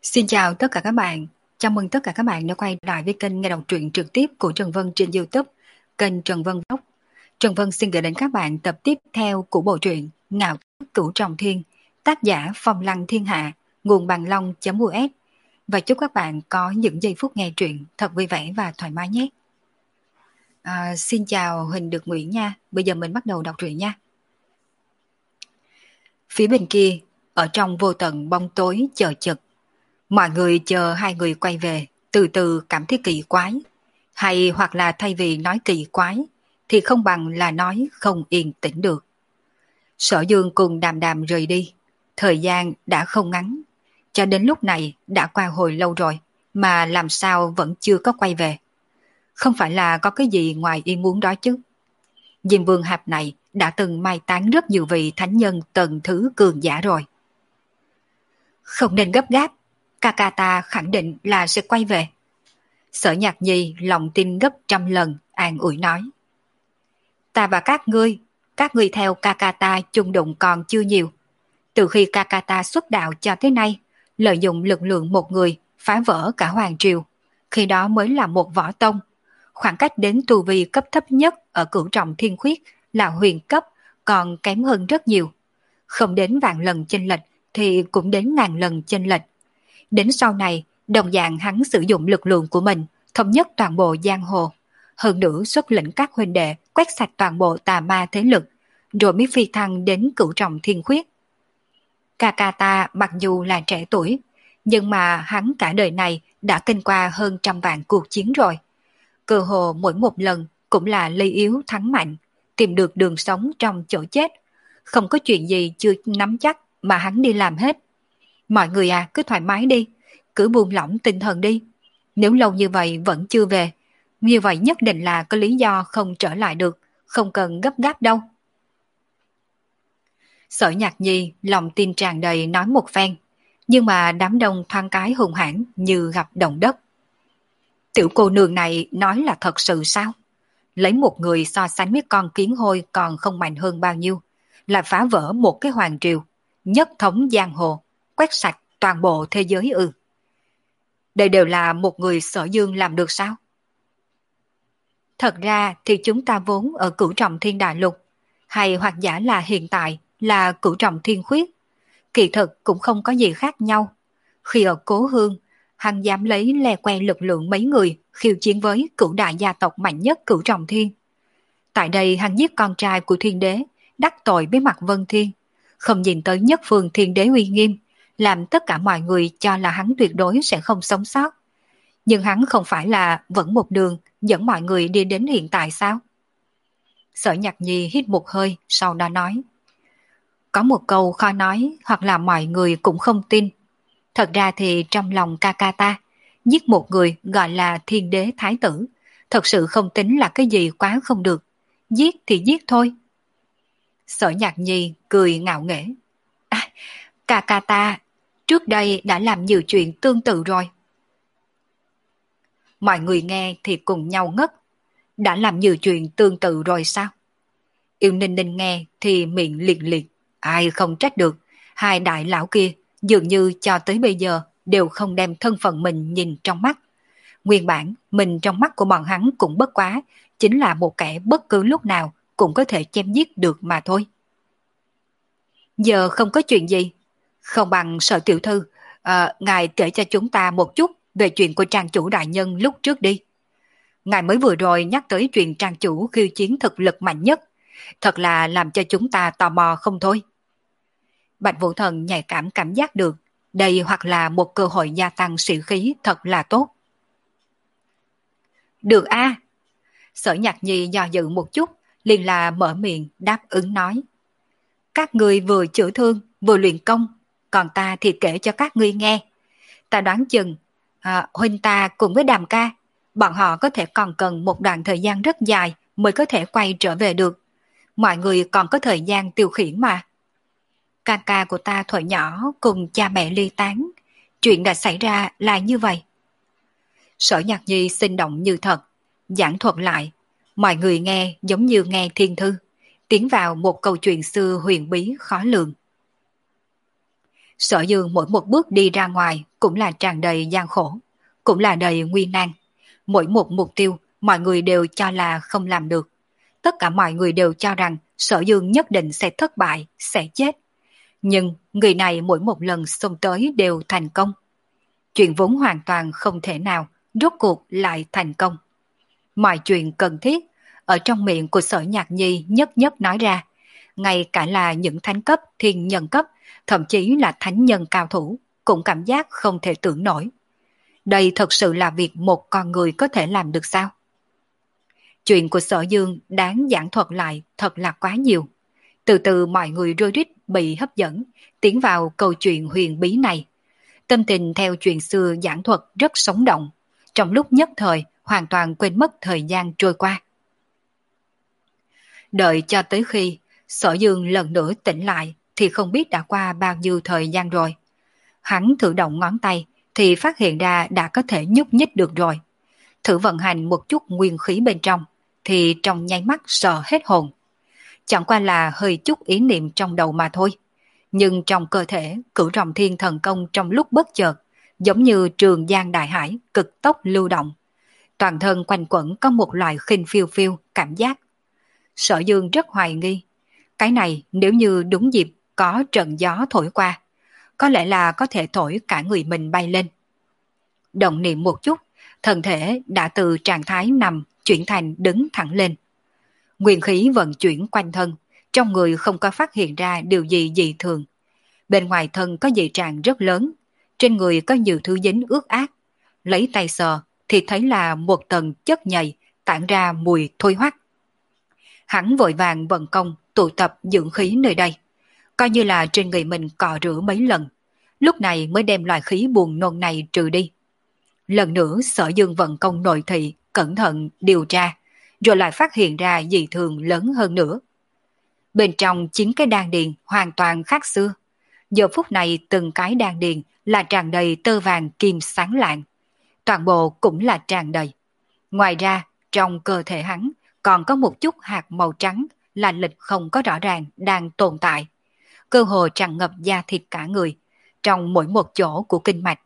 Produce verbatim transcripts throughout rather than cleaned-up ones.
Xin chào tất cả các bạn. Chào mừng tất cả các bạn đã quay lại với kênh nghe đọc truyện trực tiếp của Trần Vân trên YouTube, kênh Trần Vân Vlog. Trần Vân xin gửi đến các bạn tập tiếp theo của bộ truyện Ngạo Cửu Trọng Thiên, tác giả Phong Lăng Thiên Hạ, nguồn bằng long.us. Và chúc các bạn có những giây phút nghe truyện thật vui vẻ và thoải mái nhé. À, xin chào Huỳnh Được Nguyễn nha. Bây giờ mình bắt đầu đọc truyện nha. Phía bên kia, ở trong vô tận bóng tối chờ chực, mọi người chờ hai người quay về, từ từ cảm thấy kỳ quái. Hay hoặc là thay vì nói kỳ quái, thì không bằng là nói không yên tĩnh được. Sở Dương cùng Đàm Đàm rời đi. Thời gian đã không ngắn. Cho đến lúc này đã qua hồi lâu rồi, mà làm sao vẫn chưa có quay về. Không phải là có cái gì ngoài ý muốn đó chứ. Diêm Vương Hạp này đã từng mai táng rất nhiều vị thánh nhân tầng thứ cường giả rồi. Không nên gấp gáp. Ca ca ta khẳng định là sẽ quay về. Sở Nhạc Nhi lòng tin gấp trăm lần, an ủi nói. Ta và các ngươi, các ngươi theo ca ca ta chung đụng còn chưa nhiều. Từ khi ca ca ta xuất đạo cho tới nay, lợi dụng lực lượng một người phá vỡ cả hoàng triều. Khi đó mới là một võ tông. Khoảng cách đến tu vi cấp thấp nhất ở cửu trọng thiên khuyết là huyền cấp, còn kém hơn rất nhiều. Không đến vạn lần chênh lệch thì cũng đến ngàn lần chênh lệch. Đến sau này, đồng dạng hắn sử dụng lực lượng của mình, thống nhất toàn bộ giang hồ. Hơn nữa xuất lĩnh các huynh đệ quét sạch toàn bộ tà ma thế lực, rồi mới phi thăng đến cửu trọng thiên khuyết. Ca ca ta mặc dù là trẻ tuổi, nhưng mà hắn cả đời này đã kinh qua hơn trăm vạn cuộc chiến rồi. Cơ hồ mỗi một lần cũng là lây yếu thắng mạnh, tìm được đường sống trong chỗ chết. Không có chuyện gì chưa nắm chắc mà hắn đi làm hết. Mọi người à, cứ thoải mái đi, cứ buông lỏng tinh thần đi. Nếu lâu như vậy vẫn chưa về, như vậy nhất định là có lý do không trở lại được, không cần gấp gáp đâu. Sở Nhạc Nhi lòng tin tràn đầy nói một phen, nhưng mà đám đông thoáng cái hùng hãn như gặp động đất. Tiểu cô nương này nói là thật sự sao? Lấy một người so sánh với con kiến hôi còn không mạnh hơn bao nhiêu, là phá vỡ một cái hoàng triều, nhất thống giang hồ, quét sạch toàn bộ thế giới ư? Đây đều là một người Sở Dương làm được sao? Thật ra thì chúng ta vốn ở cửu trọng thiên đại lục, hay hoặc giả là hiện tại là cửu trọng thiên khuyết. Kỳ thực cũng không có gì khác nhau. Khi ở Cố Hương, hắn dám lấy le que lực lượng mấy người khiêu chiến với cửu đại gia tộc mạnh nhất cửu trọng thiên. Tại đây hắn giết con trai của thiên đế, đắc tội với mặt Vân Thiên, không nhìn tới nhất phương thiên đế uy nghiêm, làm tất cả mọi người cho là hắn tuyệt đối sẽ không sống sót. Nhưng hắn không phải là vẫn một đường dẫn mọi người đi đến hiện tại sao? Sở Nhạc Nhi hít một hơi, sau đó nói. Có một câu khó nói, hoặc là mọi người cũng không tin. Thật ra thì trong lòng ca ca ta, giết một người gọi là thiên đế thái tử, thật sự không tính là cái gì quá không được. Giết thì giết thôi. Sở Nhạc Nhi cười ngạo nghễ. À, ca ca ta trước đây đã làm nhiều chuyện tương tự rồi. Mọi người nghe thì cùng nhau ngất. Đã làm nhiều chuyện tương tự rồi sao? Yêu Ninh Ninh nghe thì miệng liệt liệt. Ai không trách được. Hai đại lão kia dường như cho tới bây giờ đều không đem thân phận mình nhìn trong mắt. Nguyên bản mình trong mắt của bọn hắn cũng bất quá, chính là một kẻ bất cứ lúc nào cũng có thể chém giết được mà thôi. Giờ không có chuyện gì. Không bằng Sở tiểu thư, à, ngài kể cho chúng ta một chút về chuyện của trang chủ đại nhân lúc trước đi. Ngài mới vừa rồi nhắc tới chuyện trang chủ khiêu chiến thực lực mạnh nhất, thật là làm cho chúng ta tò mò không thôi. Bạch Vũ Thần nhạy cảm cảm giác được, đây hoặc là một cơ hội gia tăng sĩ khí thật là tốt. Được a. Sở Nhạc Nhi do dự một chút, liền là mở miệng đáp ứng nói. Các ngươi vừa chữa thương, vừa luyện công, còn ta thì kể cho các ngươi nghe. Ta đoán chừng, à, huynh ta cùng với Đàm ca, bọn họ có thể còn cần một đoạn thời gian rất dài mới có thể quay trở về được. Mọi người còn có thời gian tiêu khiển mà. Ca ca của ta thuở nhỏ cùng cha mẹ ly tán, chuyện đã xảy ra là như vậy. Sở Nhạc Nhi sinh động như thật, giảng thuật lại, mọi người nghe giống như nghe thiên thư, tiến vào một câu chuyện xưa huyền bí khó lường. Sở Dương mỗi một bước đi ra ngoài cũng là tràn đầy gian khổ, cũng là đầy nguy nan. Mỗi một mục tiêu mọi người đều cho là không làm được. Tất cả mọi người đều cho rằng Sở Dương nhất định sẽ thất bại, sẽ chết. Nhưng người này mỗi một lần xông tới đều thành công. Chuyện vốn hoàn toàn không thể nào, rốt cuộc lại thành công. Mọi chuyện cần thiết, ở trong miệng của Sở Nhạc Nhi nhất nhất nói ra. Ngay cả là những thánh cấp, thiên nhân cấp, thậm chí là thánh nhân cao thủ, cũng cảm giác không thể tưởng nổi. Đây thật sự là việc một con người có thể làm được sao? Chuyện của Sở Dương đáng giảng thuật lại thật là quá nhiều. Từ từ mọi người rối rít bị hấp dẫn, tiến vào câu chuyện huyền bí này. Tâm tình theo chuyện xưa giảng thuật rất sống động, trong lúc nhất thời hoàn toàn quên mất thời gian trôi qua. Đợi cho tới khi Sở Dương lần nữa tỉnh lại thì không biết đã qua bao nhiêu thời gian rồi. Hắn thử động ngón tay thì phát hiện ra đã có thể nhúc nhích được rồi. Thử vận hành một chút nguyên khí bên trong thì trong nháy mắt sợ hết hồn. Chẳng qua là hơi chút ý niệm trong đầu mà thôi. Nhưng trong cơ thể cửu rồng thiên thần công trong lúc bất chợt giống như trường giang đại hải cực tốc lưu động. Toàn thân quanh quẩn có một loại khinh phiêu phiêu cảm giác. Sở Dương rất hoài nghi. Cái này nếu như đúng dịp có trận gió thổi qua, có lẽ là có thể thổi cả người mình bay lên. Động niệm một chút, thân thể đã từ trạng thái nằm chuyển thành đứng thẳng lên. Nguyên khí vận chuyển quanh thân, trong người không có phát hiện ra điều gì dị thường. Bên ngoài thân có dị trạng rất lớn, trên người có nhiều thứ dính ướt át. Lấy tay sờ thì thấy là một tầng chất nhầy tản ra mùi thôi hoắc. Hắn vội vàng vận công tụ tập dưỡng khí nơi đây, coi như là trên người mình cọ rửa mấy lần, lúc này mới đem loại khí buồn nôn này trừ đi. Lần nữa Sở Dương vận công nội thị, cẩn thận điều tra, rồi lại phát hiện ra dị thường lớn hơn nữa. Bên trong chín cái đan điền hoàn toàn khác xưa. Giờ phút này từng cái đan điền là tràn đầy tơ vàng kim sáng lạng. Toàn bộ cũng là tràn đầy. Ngoài ra, trong cơ thể hắn còn có một chút hạt màu trắng là lịch không có rõ ràng đang tồn tại. Cơ hồ tràn ngập da thịt cả người, trong mỗi một chỗ của kinh mạch.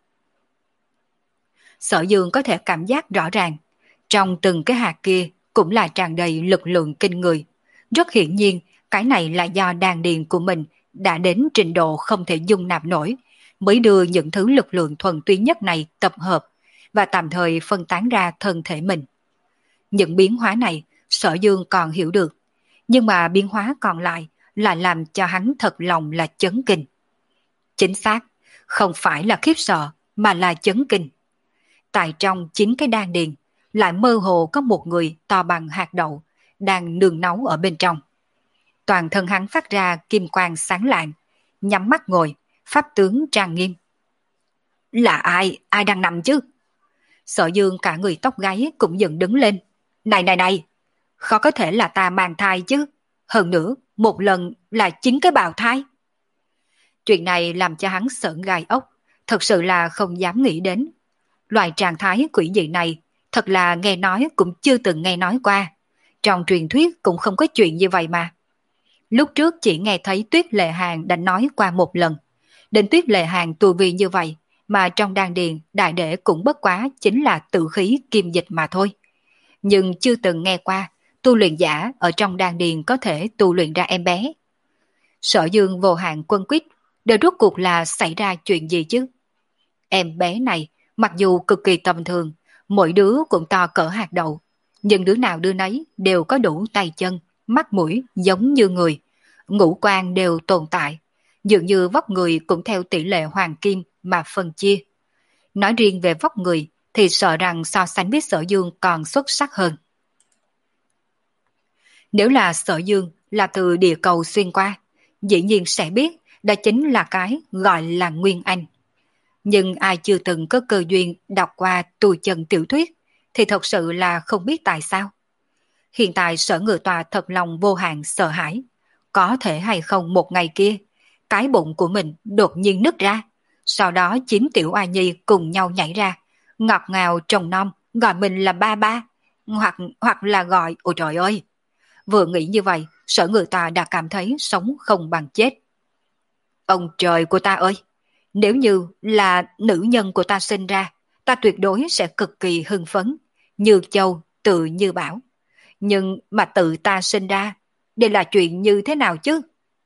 Sở Dương có thể cảm giác rõ ràng, trong từng cái hạt kia cũng là tràn đầy lực lượng kinh người. Rất hiển nhiên, cái này là do đan điền của mình đã đến trình độ không thể dung nạp nổi, mới đưa những thứ lực lượng thuần túy nhất này tập hợp và tạm thời phân tán ra thân thể mình. Những biến hóa này Sở Dương còn hiểu được, nhưng mà biến hóa còn lại là làm cho hắn thật lòng là chấn kinh. Chính xác, không phải là khiếp sợ mà là chấn kinh. Tại trong chín cái đan điền lại mơ hồ có một người to bằng hạt đậu đang nương náu ở bên trong. Toàn thân hắn phát ra kim quang sáng lạng, nhắm mắt ngồi, pháp tướng trang nghiêm. Là ai, ai đang nằm chứ? Sở Dương cả người tóc gáy cũng dựng đứng lên. Này này này, khó có thể là ta mang thai chứ. Hơn nữa, một lần là chín cái bào thai. Chuyện này làm cho hắn sởn gai ốc, thật sự là không dám nghĩ đến. Loại trạng thái quỷ dị này, thật là nghe nói cũng chưa từng nghe nói qua. Trong truyền thuyết cũng không có chuyện như vậy mà. Lúc trước chỉ nghe thấy Tuyết Lệ Hàn đã nói qua một lần. Đến Tuyết Lệ Hàn tu vi như vậy, mà trong đan điền đại đệ cũng bất quá chính là tự khí kim dịch mà thôi. Nhưng chưa từng nghe qua, tu luyện giả ở trong đan điền có thể tu luyện ra em bé. Sở Dương vô hạn quân quyết, đều rốt cuộc là xảy ra chuyện gì chứ? Em bé này, mặc dù cực kỳ tầm thường, mỗi đứa cũng to cỡ hạt đậu, nhưng đứa nào đứa nấy đều có đủ tay chân, mắt mũi giống như người, ngũ quan đều tồn tại, dường như vóc người cũng theo tỷ lệ hoàng kim mà phân chia. Nói riêng về vóc người thì sợ rằng so sánh với Sở Dương còn xuất sắc hơn. Nếu là Sở Dương là từ địa cầu xuyên qua, dĩ nhiên sẽ biết đó chính là cái gọi là Nguyên Anh. Nhưng ai chưa từng có cơ duyên đọc qua tu chân tiểu thuyết thì thật sự là không biết tại sao. Hiện tại Sở Ngự Tòa thật lòng vô hạn sợ hãi. Có thể hay không một ngày kia, cái bụng của mình đột nhiên nứt ra, sau đó chín tiểu oa nhi cùng nhau nhảy ra, ngọt ngào trồng non, gọi mình là ba ba, hoặc hoặc là gọi ôi trời ơi. Vừa nghĩ như vậy, Sở Ngự Tòa đã cảm thấy sống không bằng chết. Ông trời của ta ơi! Nếu như là nữ nhân của ta sinh ra, ta tuyệt đối sẽ cực kỳ hưng phấn, như châu, tự như bảo. Nhưng mà tự ta sinh ra, đây là chuyện như thế nào chứ?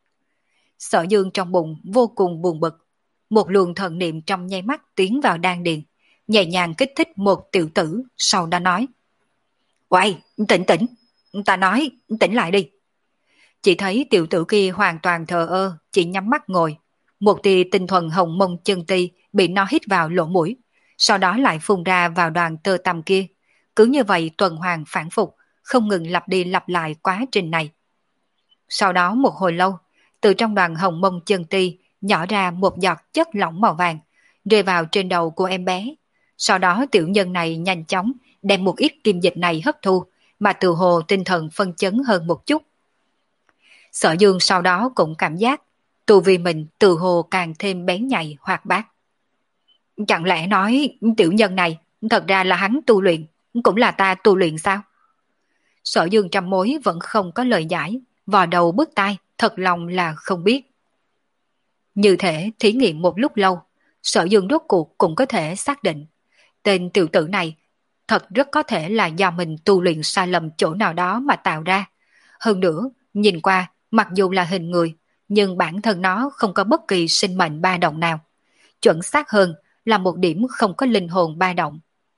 Sở Dương trong bụng vô cùng buồn bực. Một luồng thần niệm trong nháy mắt tiến vào đan điền, nhẹ nhàng kích thích một tiểu tử, sau đó nói. Quay, tỉnh tỉnh, ta nói, tỉnh lại đi. Chỉ thấy tiểu tử kia hoàn toàn thờ ơ, chỉ nhắm mắt ngồi. Một tia tinh thuần hồng mông chân ti bị nó hít vào lỗ mũi, sau đó lại phun ra vào đoàn tơ tằm kia. Cứ như vậy tuần hoàn phản phục, không ngừng lặp đi lặp lại quá trình này. Sau đó một hồi lâu, từ trong đoàn hồng mông chân ti nhỏ ra một giọt chất lỏng màu vàng, rơi vào trên đầu của em bé. Sau đó tiểu nhân này nhanh chóng đem một ít kim dịch này hấp thu, mà từ hồ tinh thần phân chấn hơn một chút. Sở Dương sau đó cũng cảm giác tu vi mình từ hồ càng thêm bén nhạy hoạt bát. Chẳng lẽ nói tiểu nhân này thật ra là hắn tu luyện, cũng là ta tu luyện sao? Sở Dương trăm mối vẫn không có lời giải, vò đầu bứt tai, thật lòng là không biết. Như thể thí nghiệm một lúc lâu, Sở Dương rốt cuộc cũng có thể xác định tên tiểu tử này thật rất có thể là do mình tu luyện sai lầm chỗ nào đó mà tạo ra. Hơn nữa, nhìn qua, mặc dù là hình người, nhưng bản thân nó không có bất kỳ sinh mệnh ba động nào. Chuẩn xác hơn là một điểm không có linh hồn ba động.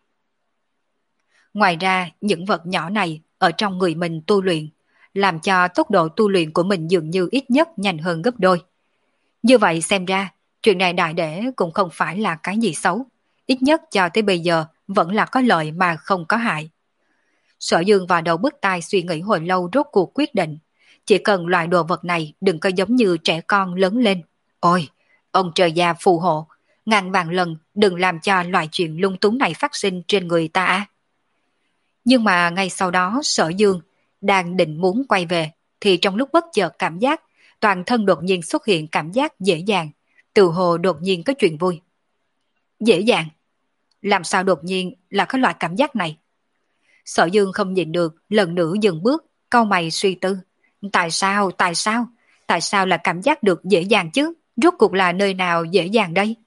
Ngoài ra, những vật nhỏ này ở trong người mình tu luyện, làm cho tốc độ tu luyện của mình dường như ít nhất nhanh hơn gấp đôi. Như vậy xem ra, chuyện này đại để cũng không phải là cái gì xấu. Ít nhất cho tới bây giờ vẫn là có lợi mà không có hại. Sở Dương vào đầu bứt tai suy nghĩ hồi lâu rốt cuộc quyết định. Chỉ cần loại đồ vật này đừng có giống như trẻ con lớn lên. Ôi, ông trời già phù hộ, ngàn vạn lần đừng làm cho loại chuyện lung túng này phát sinh trên người ta. Nhưng mà ngay sau đó Sở Dương đang định muốn quay về, thì trong lúc bất chợt cảm giác toàn thân đột nhiên xuất hiện cảm giác dễ dàng, từ hồ đột nhiên có chuyện vui. Dễ dàng? Làm sao đột nhiên là có loại cảm giác này? Sở Dương không nhìn được, lần nữa dừng bước, cau mày suy tư. Tại sao, tại sao, tại sao là cảm giác được dễ dàng chứ? Rốt cuộc là nơi nào dễ dàng đây?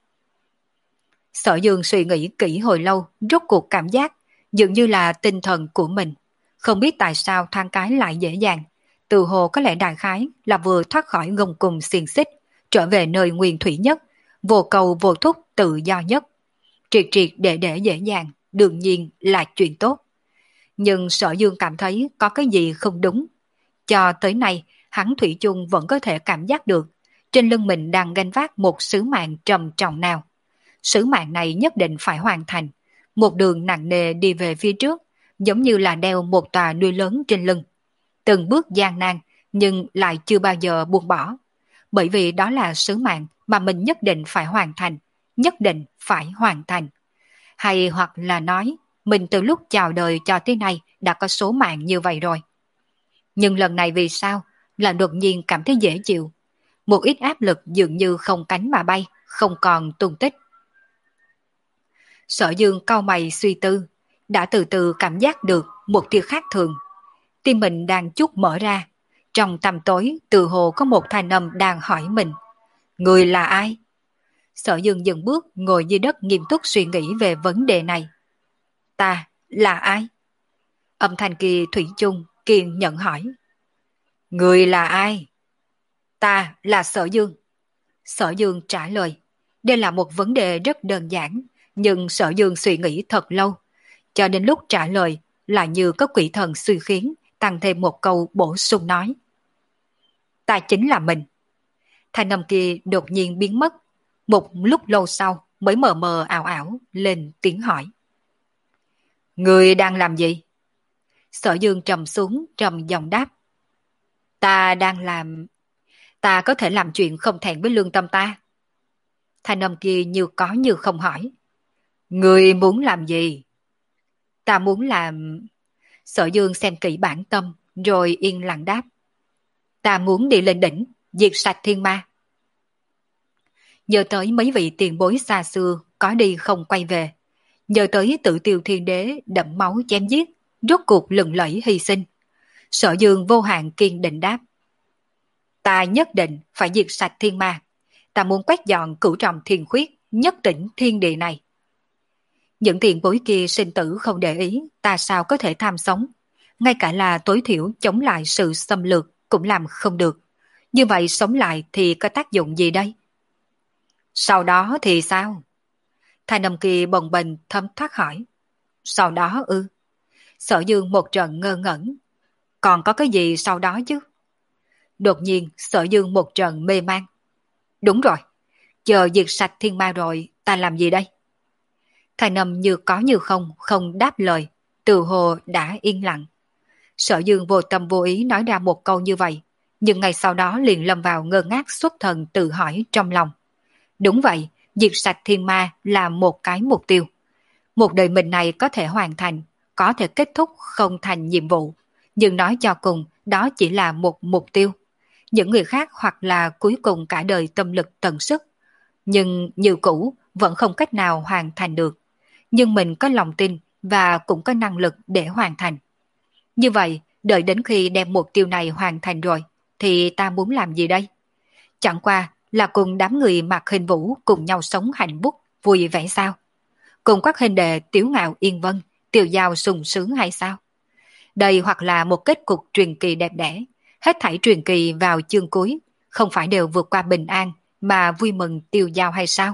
Sở Dương suy nghĩ kỹ hồi lâu, rốt cuộc cảm giác dường như là tinh thần của mình. Không biết tại sao thoáng cái lại dễ dàng. Từ hồ có lẽ đại khái là vừa thoát khỏi gông cùm xiềng xích, trở về nơi nguyên thủy nhất, vô cầu vô thúc tự do nhất. Triệt triệt để để dễ dàng, đương nhiên là chuyện tốt. Nhưng Sở Dương cảm thấy có cái gì không đúng. Cho tới nay, hắn thủy chung vẫn có thể cảm giác được trên lưng mình đang gánh vác một sứ mạng trầm trọng nào. Sứ mạng này nhất định phải hoàn thành. Một đường nặng nề đi về phía trước, giống như là đeo một tòa núi lớn trên lưng. Từng bước gian nan, nhưng lại chưa bao giờ buông bỏ. Bởi vì đó là sứ mạng mà mình nhất định phải hoàn thành, nhất định phải hoàn thành. Hay hoặc là nói, mình từ lúc chào đời cho tới nay đã có số mạng như vậy rồi. Nhưng lần này vì sao là đột nhiên cảm thấy dễ chịu. Một ít áp lực dường như không cánh mà bay, không còn tung tích. Sở Dương cau mày suy tư, đã từ từ cảm giác được một tia khác thường. Tim mình đang chút mở ra. Trong tăm tối, từ hồ có một thanh âm đang hỏi mình. Người là ai? Sở Dương dừng bước ngồi dưới đất nghiêm túc suy nghĩ về vấn đề này. Ta là ai? Âm thanh kia thủy chung kiên nhẫn hỏi. Người là ai? Ta là Sở Dương. Sở Dương trả lời. Đây là một vấn đề rất đơn giản, nhưng Sở Dương suy nghĩ thật lâu. Cho đến lúc trả lời là như có quỷ thần suy khiến, tăng thêm một câu bổ sung nói. Ta chính là mình. Thanh âm kia đột nhiên biến mất. Một lúc lâu sau mới mờ mờ ảo ảo lên tiếng hỏi. Người đang làm gì? Sở Dương trầm xuống trầm giọng đáp. Ta đang làm... Ta có thể làm chuyện không thẹn với lương tâm ta. Thanh âm kia như có như không hỏi. Người muốn làm gì? Ta muốn làm... Sở Dương xem kỹ bản tâm rồi yên lặng đáp. Ta muốn đi lên đỉnh, diệt sạch thiên ma. Nhớ tới mấy vị tiền bối xa xưa có đi không quay về. Nhớ tới tự tiêu thiên đế đẫm máu chém giết, rốt cuộc lừng lẫy hy sinh. Sở Dương vô hạn kiên định đáp. Ta nhất định phải diệt sạch thiên ma. Ta muốn quét dọn cửu trọng thiên khuyết, nhất tỉnh thiên địa này. Những tiền bối kia sinh tử không để ý, ta sao có thể tham sống. Ngay cả là tối thiểu chống lại sự xâm lược cũng làm không được. Như vậy sống lại thì có tác dụng gì đây? Sau đó thì sao? Thanh âm kia bồng bềnh thấm thoát hỏi. Sau đó ư? Sở Dương một trận ngơ ngẩn. Còn có cái gì sau đó chứ? Đột nhiên Sở Dương một trận mê man. Đúng rồi, chờ diệt sạch thiên ma rồi, ta làm gì đây? Thanh âm như có như không, không đáp lời, từ hồ đã yên lặng. Sở Dương vô tâm vô ý nói ra một câu như vậy, nhưng ngay sau đó liền lâm vào ngơ ngác xuất thần tự hỏi trong lòng. Đúng vậy, diệt sạch thiên ma là một cái mục tiêu. Một đời mình này có thể hoàn thành, có thể kết thúc không thành nhiệm vụ, nhưng nói cho cùng đó chỉ là một mục tiêu. Những người khác hoặc là cuối cùng cả đời tâm lực tận sức, nhưng như cũ vẫn không cách nào hoàn thành được. Nhưng mình có lòng tin và cũng có năng lực để hoàn thành. Như vậy, đợi đến khi đem mục tiêu này hoàn thành rồi, thì ta muốn làm gì đây? Chẳng qua là cùng đám người mặc hình vũ cùng nhau sống hạnh phúc, vui vẻ sao? Cùng các hình đệ Tiếu Ngạo Yên Vân, Tiêu Giao sung sướng hay sao? Đây hoặc là một kết cục truyền kỳ đẹp đẽ, hết thảy truyền kỳ vào chương cuối, không phải đều vượt qua bình an mà vui mừng tiêu dao hay sao?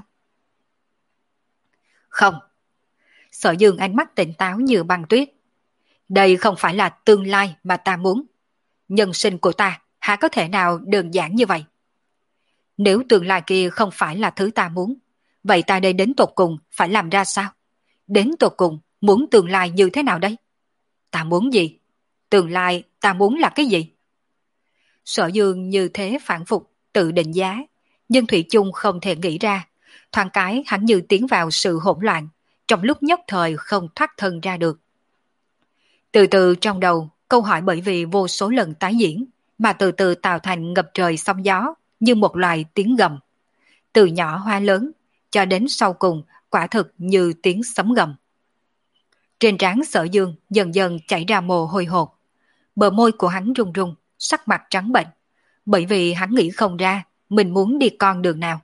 Không. Sở Dương ánh mắt tỉnh táo như băng tuyết. Đây không phải là tương lai mà ta muốn. Nhân sinh của ta há có thể nào đơn giản như vậy? Nếu tương lai kia không phải là thứ ta muốn, vậy ta đây đến tột cùng phải làm ra sao? Đến tột cùng muốn tương lai như thế nào đây? Ta muốn gì? Tương lai ta muốn là cái gì? Sở Dương như thế phản phục, tự định giá, nhưng Thủy chung không thể nghĩ ra. Thoáng cái hắn như tiến vào sự hỗn loạn, trong lúc nhất thời không thoát thân ra được. Từ từ trong đầu, câu hỏi bởi vì vô số lần tái diễn, mà từ từ tạo thành ngập trời sóng gió, như một loài tiếng gầm. Từ nhỏ hoa lớn, cho đến sau cùng, quả thực như tiếng sấm gầm. Trên trán Sở Dương dần dần chảy ra mồ hôi hột. Bờ môi của hắn run run, sắc mặt trắng bệnh, bởi vì hắn nghĩ không ra mình muốn đi con đường nào.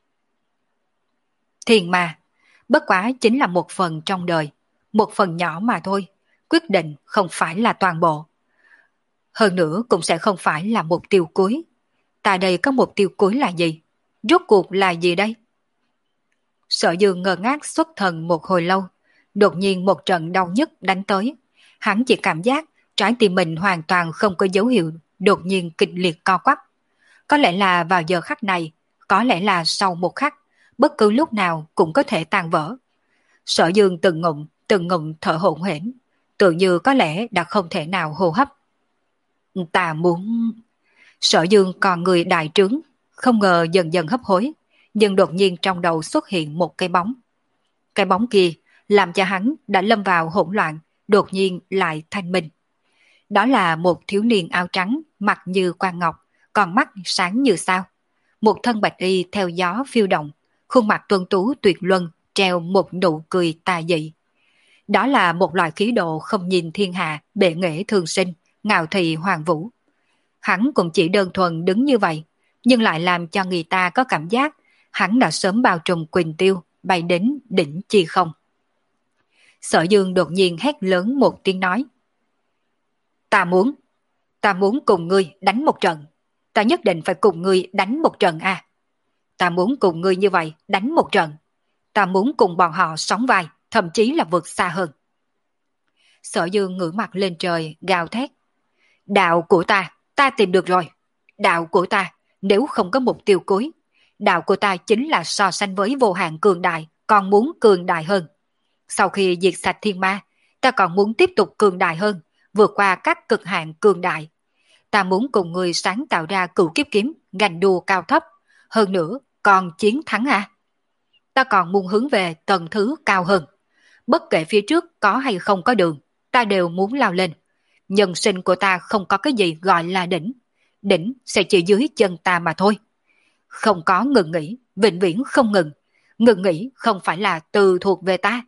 Thiền ma, bất quá chính là một phần trong đời, một phần nhỏ mà thôi, quyết định không phải là toàn bộ. Hơn nữa cũng sẽ không phải là mục tiêu cuối. Tại đây có mục tiêu cuối là gì? Rốt cuộc là gì đây? Sở Dương ngơ ngác xuất thần một hồi lâu, đột nhiên một trận đau nhức đánh tới. Hắn chỉ cảm giác trái tim mình hoàn toàn không có dấu hiệu đột nhiên kịch liệt co quắp. Có lẽ là vào giờ khắc này, có lẽ là sau một khắc, bất cứ lúc nào cũng có thể tan vỡ. Sở Dương từng ngụm, từng ngụm thở hổn hển, tự như có lẽ đã không thể nào hô hấp. Ta muốn... Sở Dương còn người đại trướng, không ngờ dần dần hấp hối, nhưng đột nhiên trong đầu xuất hiện một cái bóng. Cái bóng kia làm cho hắn đã lâm vào hỗn loạn, đột nhiên lại thanh minh. Đó là một thiếu niên áo trắng, mặt như quan ngọc, còn mắt sáng như sao. Một thân bạch y theo gió phiêu động, khuôn mặt tuấn tú tuyệt luân, treo một nụ cười tà dị. Đó là một loại khí độ không nhìn thiên hạ, bệ nghệ thường sinh, ngạo thị hoàng vũ. Hắn cũng chỉ đơn thuần đứng như vậy, nhưng lại làm cho người ta có cảm giác hắn đã sớm bao trùm Quỳnh Tiêu, bay đến đỉnh chi không. Sở Dương đột nhiên hét lớn một tiếng nói. Ta muốn, ta muốn cùng ngươi đánh một trận. Ta nhất định phải cùng ngươi đánh một trận à. Ta muốn cùng ngươi như vậy đánh một trận. Ta muốn cùng bọn họ sóng vai, thậm chí là vượt xa hơn. Sở Dương ngửa mặt lên trời, gào thét. Đạo của ta, ta tìm được rồi. Đạo của ta, nếu không có mục tiêu cuối, đạo của ta chính là so sánh với vô hạn cường đại, còn muốn cường đại hơn. Sau khi diệt sạch thiên ma, ta còn muốn tiếp tục cường đại hơn, vượt qua các cực hạn cường đại. Ta muốn cùng người sáng tạo ra cửu kiếp kiếm, gành đua cao thấp, hơn nữa còn chiến thắng à. Ta còn muốn hướng về tầng thứ cao hơn. Bất kể phía trước có hay không có đường, ta đều muốn lao lên. Nhân sinh của ta không có cái gì gọi là đỉnh. Đỉnh sẽ chỉ dưới chân ta mà thôi. Không có ngừng nghỉ, vĩnh viễn không ngừng. Ngừng nghỉ không phải là từ thuộc về ta.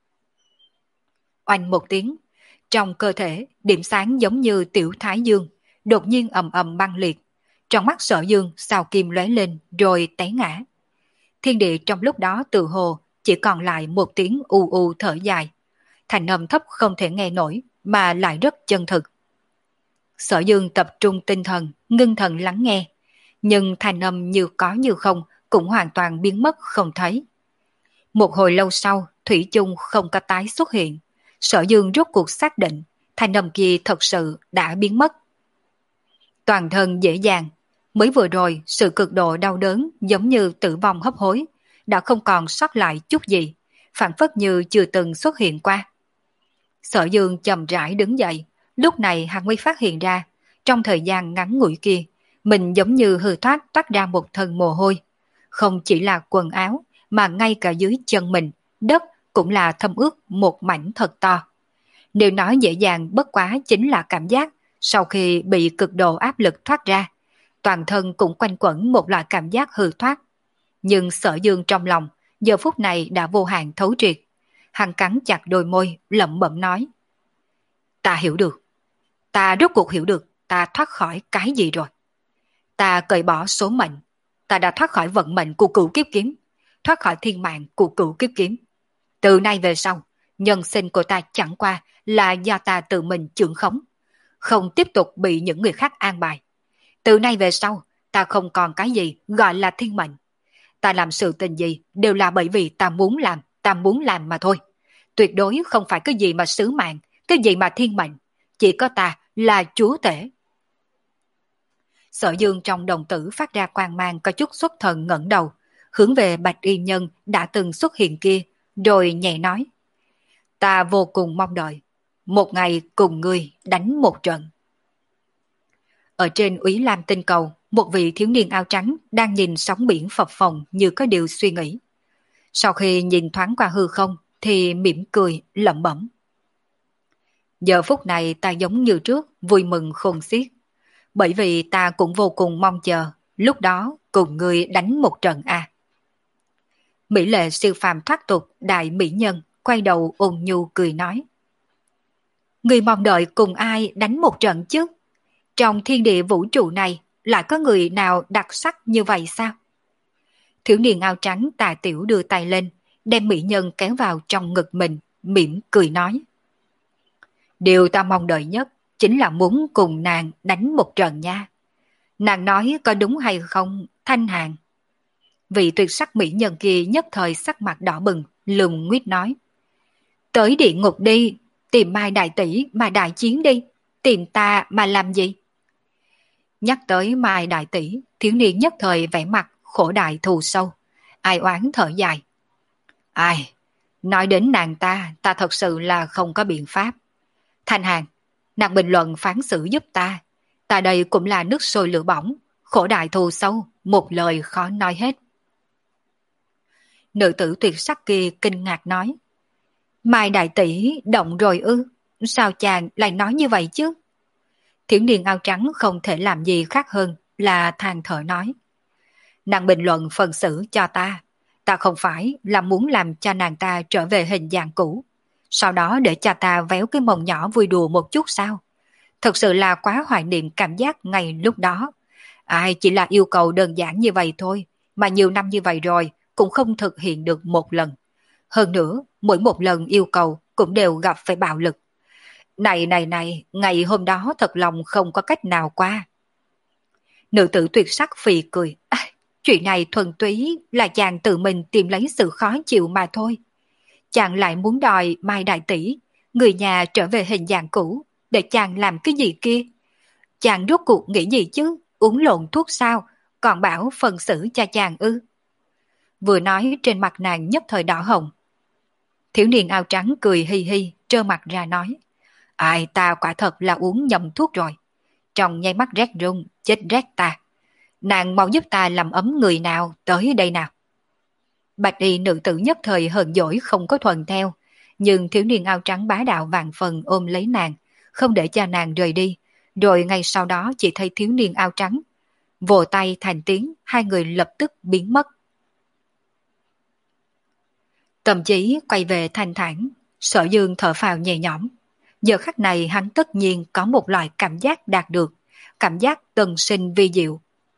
Oanh một tiếng, trong cơ thể, điểm sáng giống như tiểu thái dương, đột nhiên ầm ầm băng liệt. Trong mắt Sở Dương sao kim lóe lên rồi té ngã. Thiên địa trong lúc đó tự hồ chỉ còn lại một tiếng u u thở dài. Thành âm thấp không thể nghe nổi mà lại rất chân thực. Sở Dương tập trung tinh thần, ngưng thần lắng nghe. Nhưng thành âm như có như không cũng hoàn toàn biến mất không thấy. Một hồi lâu sau, Thủy chung không có tái xuất hiện. Sở Dương rốt cuộc xác định thành âm kia thật sự đã biến mất. Toàn thân dễ dàng. Mới vừa rồi sự cực độ đau đớn giống như tử vong hấp hối đã không còn sót lại chút gì, phản phất như chưa từng xuất hiện qua. Sở Dương chậm rãi đứng dậy, lúc này hắn mới phát hiện ra, trong thời gian ngắn ngủi kia, mình giống như hư thoát toát ra một thân mồ hôi. Không chỉ là quần áo, mà ngay cả dưới chân mình, đất cũng là thấm ướt một mảnh thật to. Nếu nói dễ dàng bất quá chính là cảm giác sau khi bị cực độ áp lực thoát ra, toàn thân cũng quanh quẩn một loại cảm giác hư thoát. Nhưng Sở Dương trong lòng, giờ phút này đã vô hạn thấu triệt. Hắn cắn chặt đôi môi, lẩm bẩm nói. Ta hiểu được. Ta rốt cuộc hiểu được ta thoát khỏi cái gì rồi. Ta cởi bỏ số mệnh. Ta đã thoát khỏi vận mệnh của cửu kiếp kiếm, thoát khỏi thiên mạng của cửu kiếp kiếm. Từ nay về sau, nhân sinh của ta chẳng qua là do ta tự mình trưởng khống, không tiếp tục bị những người khác an bài. Từ nay về sau, ta không còn cái gì gọi là thiên mệnh. Ta làm sự tình gì đều là bởi vì ta muốn làm, ta muốn làm mà thôi. Tuyệt đối không phải cái gì mà sứ mạng, cái gì mà thiên mệnh. Chỉ có ta là chúa tể. Sở Dương trong đồng tử phát ra quang mang có chút xuất thần ngẩng đầu, hướng về Bạch Y Nhân đã từng xuất hiện kia, rồi nhẹ nói. Ta vô cùng mong đợi, một ngày cùng ngươi đánh một trận. Ở trên Úy Lam tinh cầu, một vị thiếu niên áo trắng đang nhìn sóng biển phập phồng như có điều suy nghĩ. Sau khi nhìn thoáng qua hư không, thì mỉm cười, lẩm bẩm. Giờ phút này ta giống như trước, vui mừng khôn xiết. Bởi vì ta cũng vô cùng mong chờ, lúc đó cùng ngươi đánh một trận à. Mỹ lệ siêu phàm thoát tục đại mỹ nhân, quay đầu ôn nhu cười nói. Ngươi mong đợi cùng ai đánh một trận chứ? Trong thiên địa vũ trụ này, lại có người nào đặc sắc như vậy sao? Thiếu niên áo trắng tà tiểu đưa tay lên, đem mỹ nhân kéo vào trong ngực mình, mỉm cười nói. Điều ta mong đợi nhất chính là muốn cùng nàng đánh một trận nha. Nàng nói có đúng hay không, Thanh Hàn? Vị tuyệt sắc mỹ nhân kia nhất thời sắc mặt đỏ bừng, lườm nguyết nói. Tới địa ngục đi, tìm Mai đại tỷ mà đại chiến đi, tìm ta mà làm gì? Nhắc tới Mai đại tỷ, thiếu niên nhất thời vẻ mặt khổ đại thù sâu, ai oán thở dài. Ai, nói đến nàng ta, ta thật sự là không có biện pháp. Thanh Hàn, nàng bình luận phán xử giúp ta, ta đây cũng là nước sôi lửa bỏng, khổ đại thù sâu, một lời khó nói hết. Nữ tử tuyệt sắc kia kinh ngạc nói. Mai đại tỷ động rồi ư, sao chàng lại nói như vậy chứ? Thiếu niên áo trắng không thể làm gì khác hơn là than thở nói. Nàng bình luận phần xử cho ta, ta không phải là muốn làm cho nàng ta trở về hình dạng cũ, sau đó để cho ta véo cái mông nhỏ vui đùa một chút sao? Thật sự là quá hoài niệm cảm giác ngay lúc đó. Ai chỉ là yêu cầu đơn giản như vậy thôi, mà nhiều năm như vậy rồi cũng không thực hiện được một lần. Hơn nữa, mỗi một lần yêu cầu cũng đều gặp phải bạo lực. Này này này, ngày hôm đó thật lòng không có cách nào qua. Nữ tử tuyệt sắc phì cười. À, chuyện này thuần túy là chàng tự mình tìm lấy sự khó chịu mà thôi. Chàng lại muốn đòi Mai đại tỷ, người nhà trở về hình dạng cũ, để chàng làm cái gì kia? Chàng rốt cuộc nghĩ gì chứ? Uống lộn thuốc sao? Còn bảo phần xử cho chàng ư? Vừa nói trên mặt nàng nhất thời đỏ hồng. Thiếu niên áo trắng cười hi hi, trơ mặt ra nói. Ai ta quả thật là uống nhầm thuốc rồi. Trong nháy mắt rét run, chết rét ta. Nàng mau giúp ta làm ấm người nào tới đây nào. Bạch y nữ tử nhất thời hờn dỗi không có thuần theo, nhưng thiếu niên áo trắng bá đạo vàng phần ôm lấy nàng, không để cho nàng rời đi, rồi ngay sau đó chỉ thấy thiếu niên áo trắng. Vồ tay thành tiếng, hai người lập tức biến mất. Tâm trí quay về thanh thản, Sở Dương thở phào nhẹ nhõm. Giờ khắc này hắn tất nhiên có một loại cảm giác đạt được, cảm giác tân sinh vi diệu,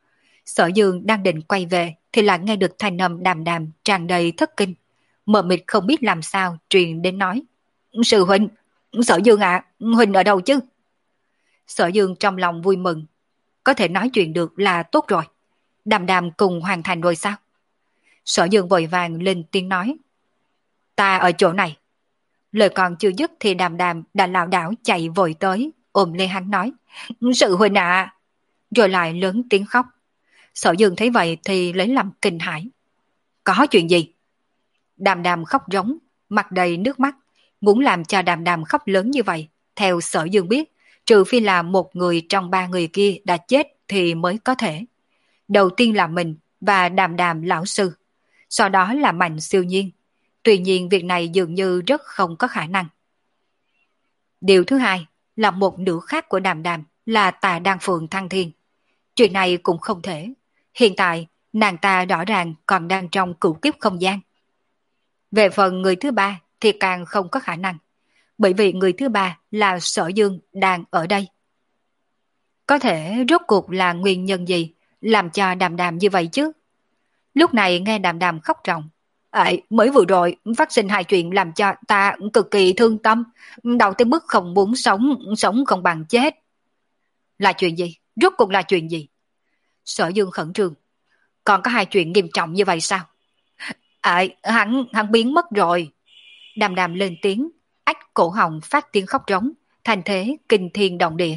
Sở Dương đang định quay về thì lại nghe được thanh âm Đàm Đàm tràn đầy thất kinh, mờ mịt không biết làm sao truyền đến nói: Sư huynh, Sở Dương ạ, à, huynh ở đâu chứ? Sở Dương trong lòng vui mừng, có thể nói chuyện được là tốt rồi. Đàm Đàm cùng hoàn thành rồi sao? Sở Dương vội vàng lên tiếng nói: Ta ở chỗ này. Lời còn chưa dứt thì Đàm Đàm đã lảo đảo chạy vội tới, ôm lấy hắn nói: Sự huynh ạ! À. Rồi lại lớn tiếng khóc. Sở Dương thấy vậy thì lấy làm kinh hãi. Có chuyện gì? Đàm Đàm khóc rống, mặt đầy nước mắt, muốn làm cho Đàm Đàm khóc lớn như vậy. Theo Sở Dương biết, trừ phi là một người trong ba người kia đã chết thì mới có thể. Đầu tiên là mình và Đàm Đàm lão sư, sau đó là Mạnh Siêu Nhiên. Tuy nhiên việc này dường như rất không có khả năng. Điều thứ hai là một nửa khác của Đàm Đàm là Tà Đan Phượng Thăng Thiên. Chuyện này cũng không thể. Hiện tại, nàng ta rõ ràng còn đang trong cửu kiếp không gian. Về phần người thứ ba thì càng không có khả năng, bởi vì người thứ ba là Sở Dương đang ở đây. Có thể rốt cuộc là nguyên nhân gì làm cho Đàm Đàm như vậy chứ? Lúc này nghe Đàm Đàm khóc ròng. Ấy, mới vừa rồi phát sinh hai chuyện làm cho ta cực kỳ thương tâm, đau tới mức không muốn sống, sống không bằng chết. Là chuyện gì? Rốt cuộc là chuyện gì? Sở Dương khẩn trương. Còn có hai chuyện nghiêm trọng như vậy sao? Ấy, hắn, hắn biến mất rồi. Đàm Đàm lên tiếng, ách cổ họng phát tiếng khóc rống, thành thế kinh thiên động địa.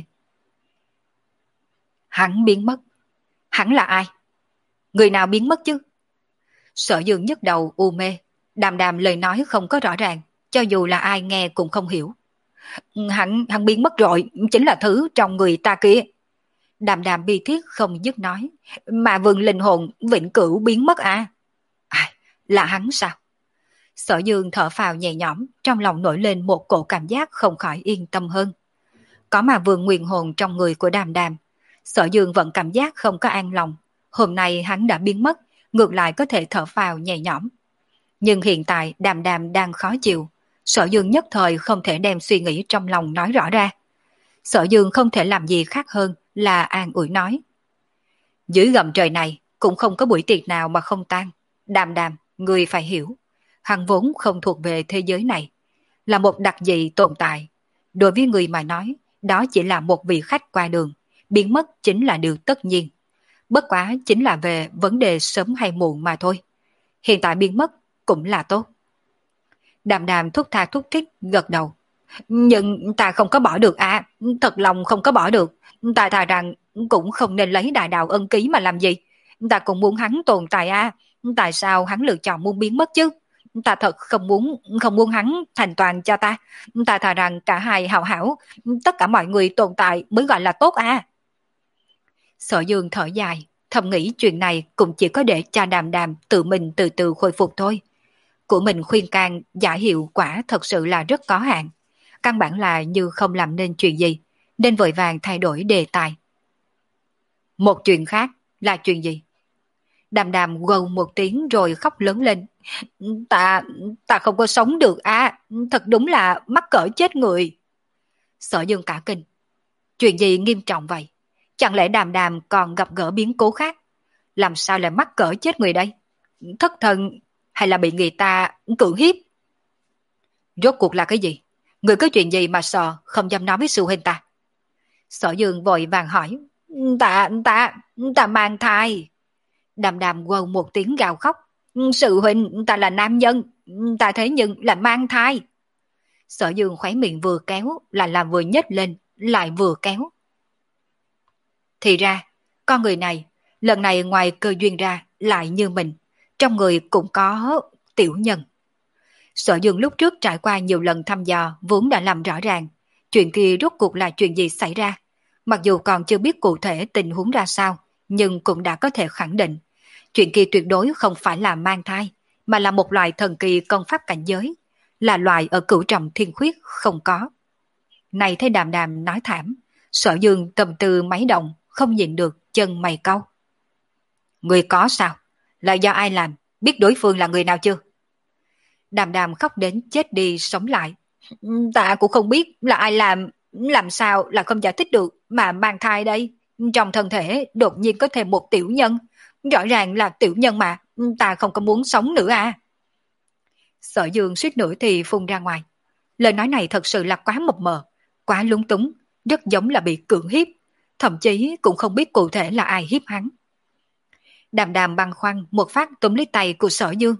Hắn biến mất? Hắn là ai? Người nào biến mất chứ? Sở Dương nhức đầu u mê, Đàm Đàm lời nói không có rõ ràng, cho dù là ai nghe cũng không hiểu. Hắn, hắn biến mất rồi, chính là thứ trong người ta kia. Đàm Đàm bi thiết không dứt nói, mà vườn linh hồn vĩnh cửu biến mất à? À, là hắn sao? Sở Dương thở phào nhẹ nhõm, trong lòng nổi lên một cổ cảm giác không khỏi yên tâm hơn. Có mà vườn nguyên hồn trong người của Đàm Đàm, Sở Dương vẫn cảm giác không có an lòng. Hôm nay hắn đã biến mất, ngược lại có thể thở phào nhẹ nhõm. Nhưng hiện tại Đàm Đàm đang khó chịu, Sở Dương nhất thời không thể đem suy nghĩ trong lòng nói rõ ra. Sở Dương không thể làm gì khác hơn là an ủi nói: dưới gầm trời này cũng không có buổi tiệc nào mà không tan. Đàm Đàm, ngươi phải hiểu, hắn vốn không thuộc về thế giới này, là một đặc dị tồn tại. Đối với người mà nói, đó chỉ là một vị khách qua đường, biến mất chính là điều tất nhiên. Bất quá chính là về vấn đề sớm hay muộn mà thôi. Hiện tại biến mất cũng là tốt. Đàm Đàm thúc tha thúc thích gật đầu. Nhưng ta không có bỏ được à, thật lòng không có bỏ được. Ta thà rằng cũng không nên lấy đại đạo ân ký mà làm gì. Ta cũng muốn hắn tồn tại à, tại sao hắn lựa chọn muốn biến mất chứ? Ta thật không muốn, không muốn hắn thành toàn cho ta. Ta thà rằng cả hai hảo hảo, tất cả mọi người tồn tại mới gọi là tốt à. Sở Dương thở dài, thầm nghĩ chuyện này cũng chỉ có để cho Đàm Đàm tự mình từ từ khôi phục thôi. Của mình khuyên can giả hiệu quả thật sự là rất có hạn. Căn bản là như không làm nên chuyện gì, nên vội vàng thay đổi đề tài. Một chuyện khác là chuyện gì? Đàm Đàm gâu một tiếng rồi khóc lớn lên. Ta, ta không có sống được à, thật đúng là mắc cỡ chết người. Sở Dương cả kinh. Chuyện gì nghiêm trọng vậy? Chẳng lẽ Đàm Đàm còn gặp gỡ biến cố khác? Làm sao lại mắc cỡ chết người đây? Thất thần hay là bị người ta cưỡng hiếp? Rốt cuộc là cái gì? Người có chuyện gì mà sợ không dám nói với sư huynh ta? Sở Dương vội vàng hỏi. Ta, ta, ta mang thai. Đàm Đàm quâu một tiếng gào khóc. Sư huynh, ta là nam nhân, ta thế nhưng là mang thai. Sở Dương khóe miệng vừa kéo, lại là vừa nhếch lên, lại vừa kéo. Thì ra, con người này, lần này ngoài cơ duyên ra, lại như mình, trong người cũng có tiểu nhân. Sở Dương lúc trước trải qua nhiều lần thăm dò vốn đã làm rõ ràng, chuyện kia rốt cuộc là chuyện gì xảy ra. Mặc dù còn chưa biết cụ thể tình huống ra sao, nhưng cũng đã có thể khẳng định, chuyện kia tuyệt đối không phải là mang thai, mà là một loại thần kỳ công pháp cảnh giới, là loại ở cửu trọng thiên khuyết không có. Này thấy Đàm Đàm nói thảm, Sở Dương tâm tư máy động, không nhìn được chân mày cau. Người có sao? Là do ai làm? Biết đối phương là người nào chưa? Đàm Đàm khóc đến chết đi sống lại. Ta cũng không biết là ai làm, làm sao là không giải thích được mà mang thai đây. Trong thân thể đột nhiên có thêm một tiểu nhân. Rõ ràng là tiểu nhân mà, ta không có muốn sống nữa à. Sở Dương suýt nữa thì phun ra ngoài. Lời nói này thật sự là quá mập mờ, quá lúng túng, rất giống là bị cưỡng hiếp. Thậm chí cũng không biết cụ thể là ai hiếp hắn. Đàm đàm băn khoăn một phát túm lấy tay của Sở Dương.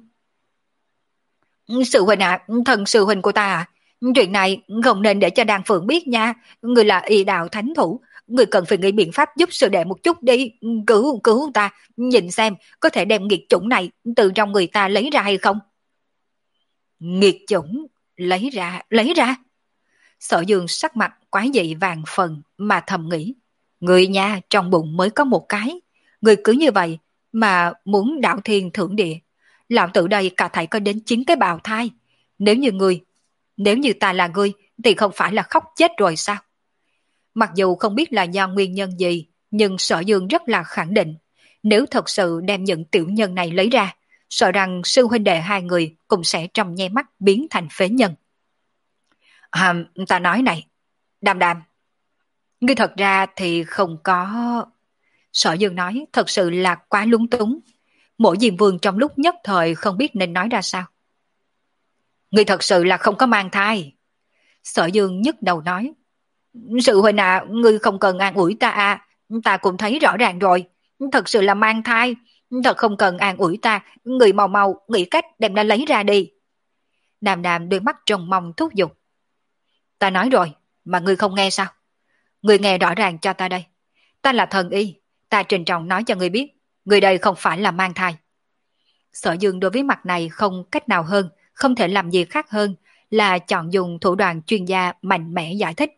Sư huynh à, thần sư huynh của ta à, chuyện này không nên để cho Đan Phượng biết nha. Người là y đạo thánh thủ, người cần phải nghĩ biện pháp giúp sư đệ một chút đi. Cứu, cứu ta, nhìn xem có thể đem nghiệt chủng này từ trong người ta lấy ra hay không. Nghiệt chủng, lấy ra, lấy ra. Sở Dương sắc mặt quái dị vàng phần mà thầm nghĩ. Người nhà trong bụng mới có một cái, người cứ như vậy mà muốn đạo thiên thượng địa. Lão tử đây cả thảy có đến chín cái bào thai. Nếu như người, nếu như ta là người thì không phải là khóc chết rồi sao? Mặc dù không biết là do nguyên nhân gì, nhưng Sở Dương rất là khẳng định. Nếu thật sự đem những tiểu nhân này lấy ra, sợ rằng sư huynh đệ hai người cũng sẽ trong nháy mắt biến thành phế nhân. À, ta nói này, Đàm Đàm, ngươi thật ra thì không có... Sở Dương nói thật sự là quá lúng túng. Mộ Diêm Vương trong lúc nhất thời không biết nên nói ra sao. Ngươi thật sự là không có mang thai. Sở Dương nhức đầu nói. Sự huynh à, ngươi không cần an ủi ta à, ta cũng thấy rõ ràng rồi. Thật sự là mang thai, thật không cần an ủi ta, người mau mau nghĩ cách đem nó lấy ra đi. Đàm Đàm đôi mắt trông mong thúc giục. Ta nói rồi, mà ngươi không nghe sao? Ngươi nghe rõ ràng cho ta đây. Ta là thần y, ta trình trọng nói cho ngươi biết, ngươi đây không phải là mang thai. Sở Dương đối với mặt này không cách nào hơn, không thể làm gì khác hơn là chọn dùng thủ đoạn chuyên gia mạnh mẽ giải thích.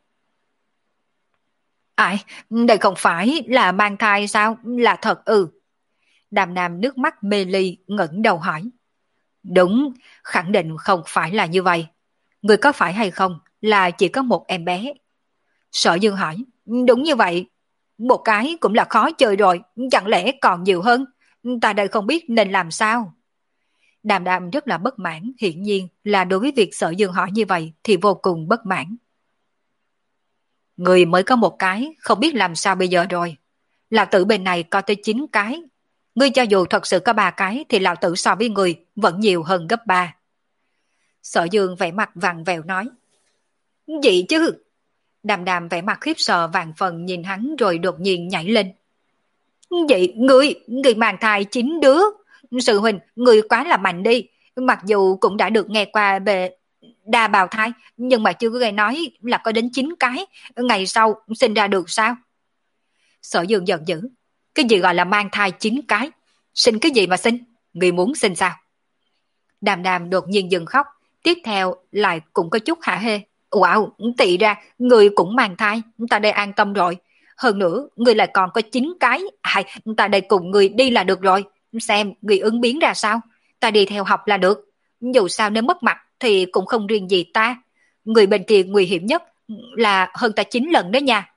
Ai, đây không phải là mang thai sao? Là thật ư? Đàm Nam nước mắt mê ly ngẩng đầu hỏi. Đúng, khẳng định không phải là như vậy. Người có phải hay không là chỉ có một em bé? Sở Dương hỏi. Đúng như vậy. Một cái cũng là khó chơi rồi, chẳng lẽ còn nhiều hơn? Ta đây không biết nên làm sao. Đàm Đàm rất là bất mãn, hiển nhiên là đối với việc Sở Dương hỏi như vậy thì vô cùng bất mãn. Người mới có một cái, không biết làm sao bây giờ rồi. Lão tử bên này có tới chín cái. Ngươi cho dù thật sự có ba cái thì lão tử so với người vẫn nhiều hơn gấp ba. Sở Dương vẻ mặt vặn vẹo nói. Gì chứ? Đàm Đàm vẻ mặt khiếp sợ vàng phần nhìn hắn rồi đột nhiên nhảy lên. Vậy ngươi, ngươi mang thai chín đứa. Sư huynh, ngươi quá là mạnh đi. Mặc dù cũng đã được nghe qua về đa bào thai, nhưng mà chưa có nghe nói là có đến chín cái. Ngày sau sinh ra được sao? Sở Dương giận dữ. Cái gì gọi là mang thai chín cái? Sinh cái gì mà sinh? Ngươi muốn sinh sao? Đàm Đàm đột nhiên dừng khóc. Tiếp theo lại cũng có chút hả hê. Wow, tị ra, người cũng mang thai. Ta đây an tâm rồi. Hơn nữa, người lại còn có chín cái. Ai, ta đây cùng người đi là được rồi. Xem người ứng biến ra sao. Ta đi theo học là được. Dù sao nếu mất mặt thì cũng không riêng gì ta. Người bên kia nguy hiểm nhất là hơn ta chín lần đó nha.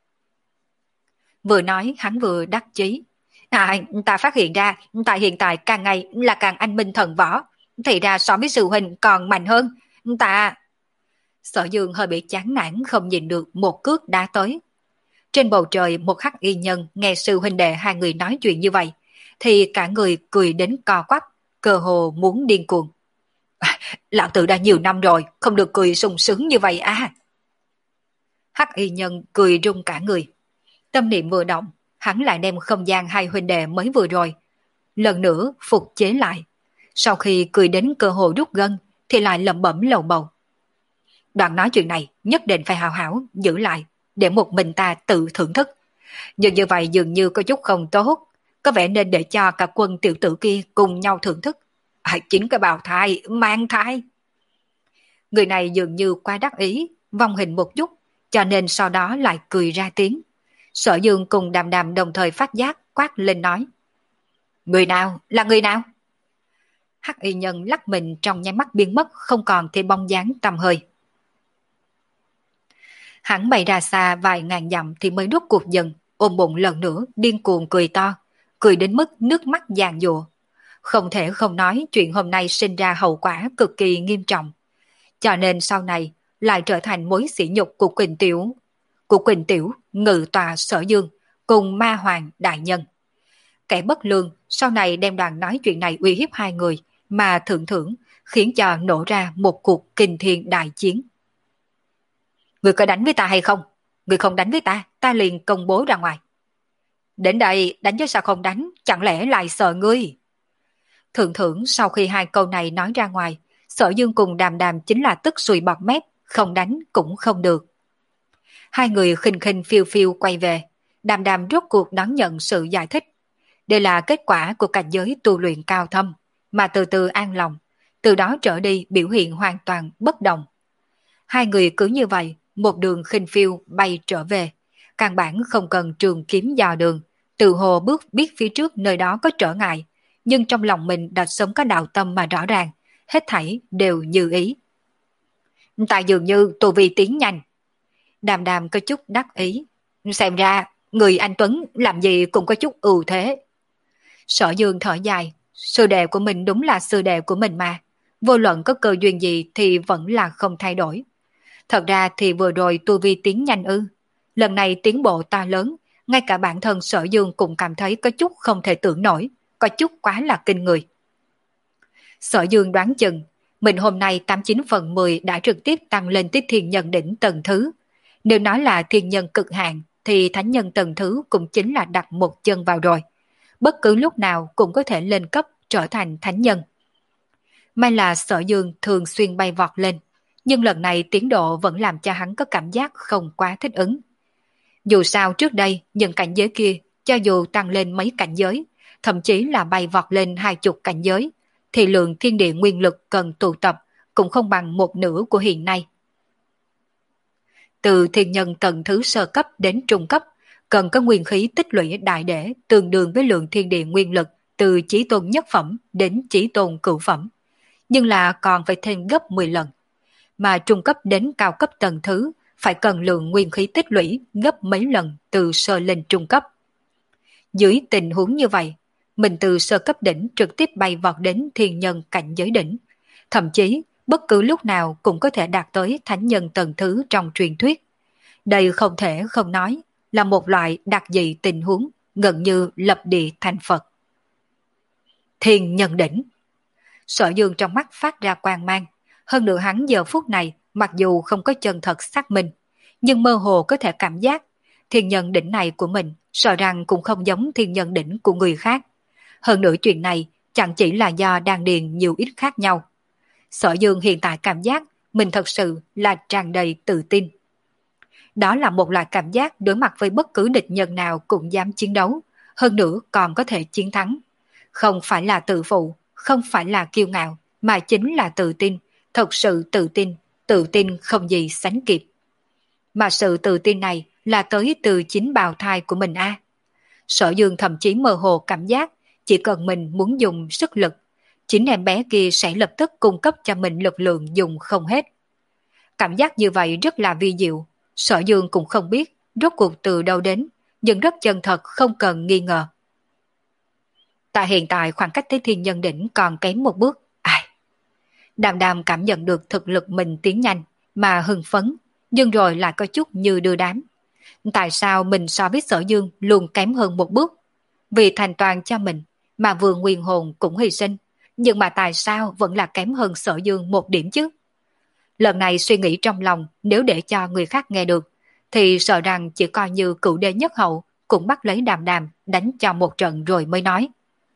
Vừa nói hắn vừa đắc chí. À, ta phát hiện ra ta hiện tại càng ngày là càng anh minh thần võ. Thì ra so với sư huynh còn mạnh hơn. Ta... Sở Dương hơi bị chán nản không nhìn được một cước đá tới. Trên bầu trời một hắc y nhân nghe sư huynh đệ hai người nói chuyện như vậy. Thì cả người cười đến co quắp, cơ hồ muốn điên cuồng. À, lão tử đã nhiều năm rồi, không được cười sung sướng như vậy à. Hắc y nhân cười rung cả người. Tâm niệm vừa động, hắn lại đem không gian hai huynh đệ mới vừa rồi. Lần nữa phục chế lại. Sau khi cười đến cơ hồ rút gân, thì lại lẩm bẩm lầu bầu. Đoạn nói chuyện này nhất định phải hào hảo giữ lại, để một mình ta tự thưởng thức. Nhưng như vậy dường như có chút không tốt, có vẻ nên để cho cả quân tiểu tử kia cùng nhau thưởng thức. À, chính cái bào thai, mang thai. Người này dường như quá đắc ý, vong hình một chút, cho nên sau đó lại cười ra tiếng. Sở Dương cùng Đàm Đàm đồng thời phát giác quát lên nói. Người nào? Là người nào? Hắc y nhân lắc mình trong nháy mắt biến mất, không còn thêm bóng dáng tăm hơi. Hắn bay ra xa vài ngàn dặm thì mới rút cuộc dần, ôm bụng lần nữa điên cuồng cười to, cười đến mức nước mắt giàn giụa. Không thể không nói chuyện hôm nay sinh ra hậu quả cực kỳ nghiêm trọng. Cho nên sau này lại trở thành mối sỉ nhục của Quỳnh Tiểu. Của Quỳnh Tiểu, ngự tòa Sở Dương, cùng ma hoàng đại nhân. Kẻ bất lương sau này đem đoàn nói chuyện này uy hiếp hai người mà thượng thưởng, khiến cho nổ ra một cuộc kinh thiên đại chiến. Người có đánh với ta hay không? Người không đánh với ta, ta liền công bố ra ngoài. Đến đây đánh chứ sao không đánh, chẳng lẽ lại sợ ngươi? Thượng thưởng sau khi hai câu này nói ra ngoài, Sở Dương cùng Đàm Đàm chính là tức sùi bọt mép, không đánh cũng không được. Hai người khinh khinh phiêu phiêu quay về, Đàm Đàm rốt cuộc đón nhận sự giải thích. Đây là kết quả của cảnh giới tu luyện cao thâm, mà từ từ an lòng, từ đó trở đi biểu hiện hoàn toàn bất đồng. Hai người cứ như vậy, một đường khinh phiêu bay trở về, căn bản không cần trường kiếm dò đường, từ hồ bước biết phía trước nơi đó có trở ngại, nhưng trong lòng mình đã sớm có đạo tâm mà rõ ràng, hết thảy đều như ý. Tại dường như tu vi tiến nhanh. Đàm Đàm có chút đắc ý, xem ra người anh Tuấn làm gì cũng có chút ưu thế. Sở Dương thở dài, sư đệ của mình đúng là sư đệ của mình mà, vô luận có cơ duyên gì thì vẫn là không thay đổi. Thật ra thì vừa rồi tu vi tiến nhanh ư, lần này tiến bộ to lớn, ngay cả bản thân Sở Dương cũng cảm thấy có chút không thể tưởng nổi, có chút quá là kinh người. Sở Dương đoán chừng, mình hôm nay tám mươi chín phần mười đã trực tiếp tăng lên tiếp thiên nhân đỉnh tầng thứ. Nếu nói là thiên nhân cực hạn, thì thánh nhân tầng thứ cũng chính là đặt một chân vào rồi. Bất cứ lúc nào cũng có thể lên cấp trở thành thánh nhân. May là Sở Dương thường xuyên bay vọt lên, nhưng lần này tiến độ vẫn làm cho hắn có cảm giác không quá thích ứng. Dù sao trước đây, những cảnh giới kia, cho dù tăng lên mấy cảnh giới, thậm chí là bay vọt lên hai chục cảnh giới, thì lượng thiên địa nguyên lực cần tụ tập cũng không bằng một nửa của hiện nay. Từ thiên nhân tầng thứ sơ cấp đến trung cấp, cần có nguyên khí tích lũy đại để tương đương với lượng thiên địa nguyên lực từ chí tôn nhất phẩm đến chí tôn cửu phẩm, nhưng là còn phải thêm gấp mười lần. Mà trung cấp đến cao cấp tầng thứ phải cần lượng nguyên khí tích lũy gấp mấy lần từ sơ lên trung cấp. Dưới tình huống như vậy, mình từ sơ cấp đỉnh trực tiếp bay vọt đến thiên nhân cảnh giới đỉnh, thậm chí bất cứ lúc nào cũng có thể đạt tới thánh nhân tầng thứ trong truyền thuyết. Đây không thể không nói là một loại đặc dị tình huống gần như lập địa thành Phật. Thiên nhân đỉnh. Sở Dương trong mắt phát ra quang mang, hơn nữa hắn giờ phút này mặc dù không có chân thật xác minh, nhưng mơ hồ có thể cảm giác thiên nhân đỉnh này của mình sợ rằng cũng không giống thiên nhân đỉnh của người khác. Hơn nữa chuyện này chẳng chỉ là do đan điền nhiều ít khác nhau. Sở Dương hiện tại cảm giác mình thật sự là tràn đầy tự tin. Đó là một loại cảm giác đối mặt với bất cứ địch nhân nào cũng dám chiến đấu, hơn nữa còn có thể chiến thắng. Không phải là tự phụ, không phải là kiêu ngạo, mà chính là tự tin, thật sự tự tin, tự tin không gì sánh kịp. Mà sự tự tin này là tới từ chính bào thai của mình a. À. Sở Dương thậm chí mơ hồ cảm giác chỉ cần mình muốn dùng sức lực, chính em bé kia sẽ lập tức cung cấp cho mình lực lượng dùng không hết. Cảm giác như vậy rất là vi diệu, Sở Dương cũng không biết rốt cuộc từ đâu đến, nhưng rất chân thật không cần nghi ngờ. Tại hiện tại khoảng cách tới thiên nhân đỉnh còn kém một bước, ai? Đàm Đàm cảm nhận được thực lực mình tiến nhanh mà hưng phấn, nhưng rồi lại có chút như đưa đám. Tại sao mình so với Sở Dương luôn kém hơn một bước? Vì thành toàn cho mình mà vừa nguyên hồn cũng hy sinh, nhưng mà tại sao vẫn là kém hơn Sở Dương một điểm chứ? Lần này suy nghĩ trong lòng nếu để cho người khác nghe được, thì sợ rằng chỉ coi như cựu đế nhất hậu cũng bắt lấy Đàm Đàm đánh cho một trận rồi mới nói.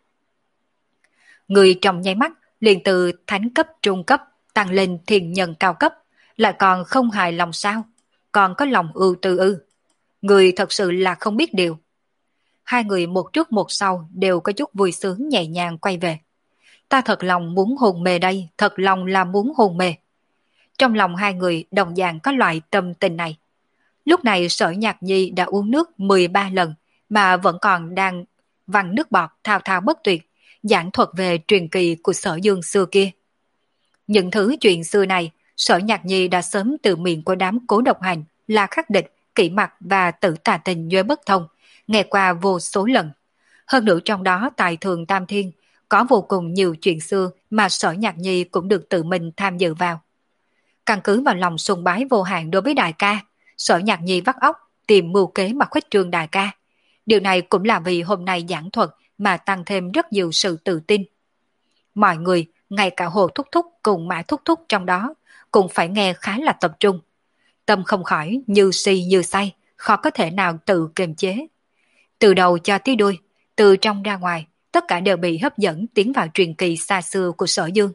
Người trong nháy mắt liền từ thánh cấp trung cấp tăng lên thiên nhân cao cấp, lại còn không hài lòng sao? Còn có lòng ưu tư ư? Người thật sự là không biết điều. Hai người một trước một sau đều có chút vui sướng nhẹ nhàng quay về. Ta thật lòng muốn hôn mê đây, thật lòng là muốn hôn mê. Trong lòng hai người đồng dạng có loại tâm tình này. Lúc này Sở Nhạc Nhi đã uống nước mười ba lần mà vẫn còn đang văng nước bọt thao thao bất tuyệt, giảng thuật về truyền kỳ của Sở Dương xưa kia. Những thứ chuyện xưa này, Sở Nhạc Nhi đã sớm từ miệng của đám Cố Độc Hành, La Khắc Địch, Kỷ Mặc và Tử Tà Tình Nhuế Bất Thông, nghe qua vô số lần. Hơn nữa trong đó tại Thường Tam Thiên, có vô cùng nhiều chuyện xưa mà Sở Nhạc Nhi cũng được tự mình tham dự vào. Căn cứ vào lòng sùng bái vô hạn đối với đại ca, Sở Nhạc Nhi vắt óc tìm mưu kế mà khuếch trương đại ca. Điều này cũng là vì hôm nay giảng thuật mà tăng thêm rất nhiều sự tự tin. Mọi người, ngay cả Hồ Thúc Thúc cùng Mã Thúc Thúc trong đó, cũng phải nghe khá là tập trung. Tâm không khỏi như si như say, khó có thể nào tự kiềm chế. Từ đầu cho tới đuôi, từ trong ra ngoài, tất cả đều bị hấp dẫn tiến vào truyền kỳ xa xưa của Sở Dương.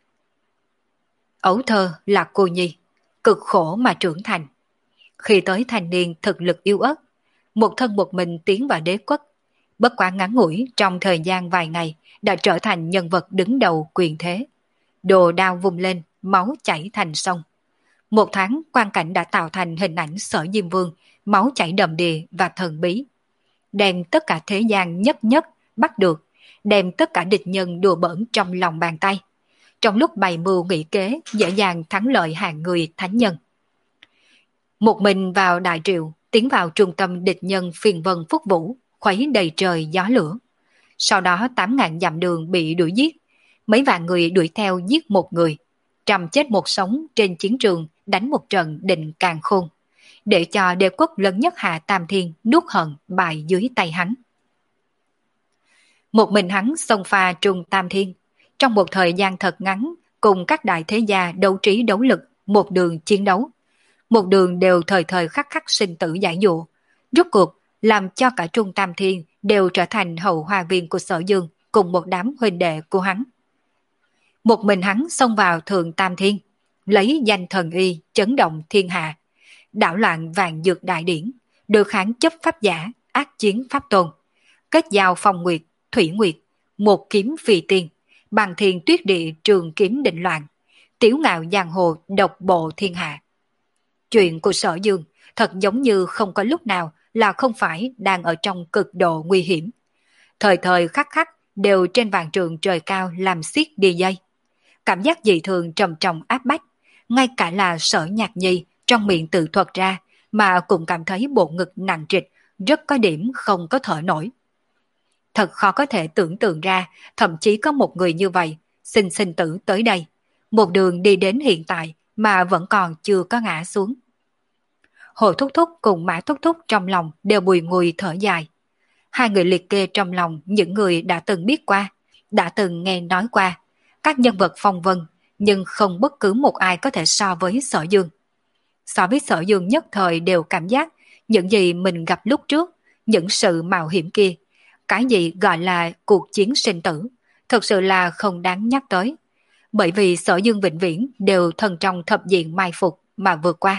Ấu thơ là cô nhi, cực khổ mà trưởng thành. Khi tới thành niên thực lực yếu ớt, một thân một mình tiến vào đế quốc, bất quá ngắn ngủi trong thời gian vài ngày đã trở thành nhân vật đứng đầu quyền thế. Đồ đao vung lên, máu chảy thành sông. Một tháng quan cảnh đã tạo thành hình ảnh Sở Diêm Vương, máu chảy đầm đìa và thần bí. Đem tất cả thế gian nhất nhất bắt được, đem tất cả địch nhân đùa bỡn trong lòng bàn tay. Trong lúc bày mưu nghị kế, dễ dàng thắng lợi hàng người thánh nhân. Một mình vào đại triệu, tiến vào trung tâm địch nhân phiền vân phúc vũ, khuấy đầy trời gió lửa. Sau đó tám ngàn dặm đường bị đuổi giết, mấy vạn người đuổi theo giết một người, trăm chết một sống trên chiến trường đánh một trận định càn khôn, để cho đế quốc lớn nhất Hạ Tam Thiên nuốt hận bại dưới tay hắn. Một mình hắn xông pha trung Tam Thiên, trong một thời gian thật ngắn cùng các đại thế gia đấu trí đấu lực, một đường chiến đấu. Một đường đều thời thời khắc khắc sinh tử giải dụ, rốt cuộc làm cho cả trung Tam Thiên đều trở thành hậu hoa viên của Sở Dương cùng một đám huynh đệ của hắn. Một mình hắn xông vào thượng Tam Thiên, lấy danh thần y chấn động thiên hạ, đảo loạn vạn dược đại điển, đối kháng chấp pháp giả, ác chiến pháp tôn, kết giao phong nguyệt, thủy nguyệt, một kiếm phi tiên, bằng thiên tuyết địa trường kiếm định loạn, tiểu ngạo giang hồ độc bộ thiên hạ. Chuyện của Sở Dương thật giống như không có lúc nào là không phải đang ở trong cực độ nguy hiểm. Thời thời khắc khắc đều trên vạn trường trời cao làm xiết đi dây. Cảm giác dị thường trầm trọng áp bách, ngay cả là Sở Nhạc Nhi trong miệng tự thuật ra mà cũng cảm thấy bộ ngực nặng trịch, rất có điểm không có thở nổi. Thật khó có thể tưởng tượng ra, thậm chí có một người như vậy, sinh sinh tử tới đây, một đường đi đến hiện tại mà vẫn còn chưa có ngã xuống. Hồ Thúc Thúc cùng Mã Thúc Thúc trong lòng đều bùi ngùi thở dài. Hai người liệt kê trong lòng những người đã từng biết qua, đã từng nghe nói qua, các nhân vật phong vân, nhưng không bất cứ một ai có thể so với Sở Dương. So với Sở Dương nhất thời đều cảm giác những gì mình gặp lúc trước, những sự mạo hiểm kia, cái gì gọi là cuộc chiến sinh tử, thực sự là không đáng nhắc tới. Bởi vì Sở Dương vĩnh viễn đều thân trong thập diện mai phục mà vượt qua.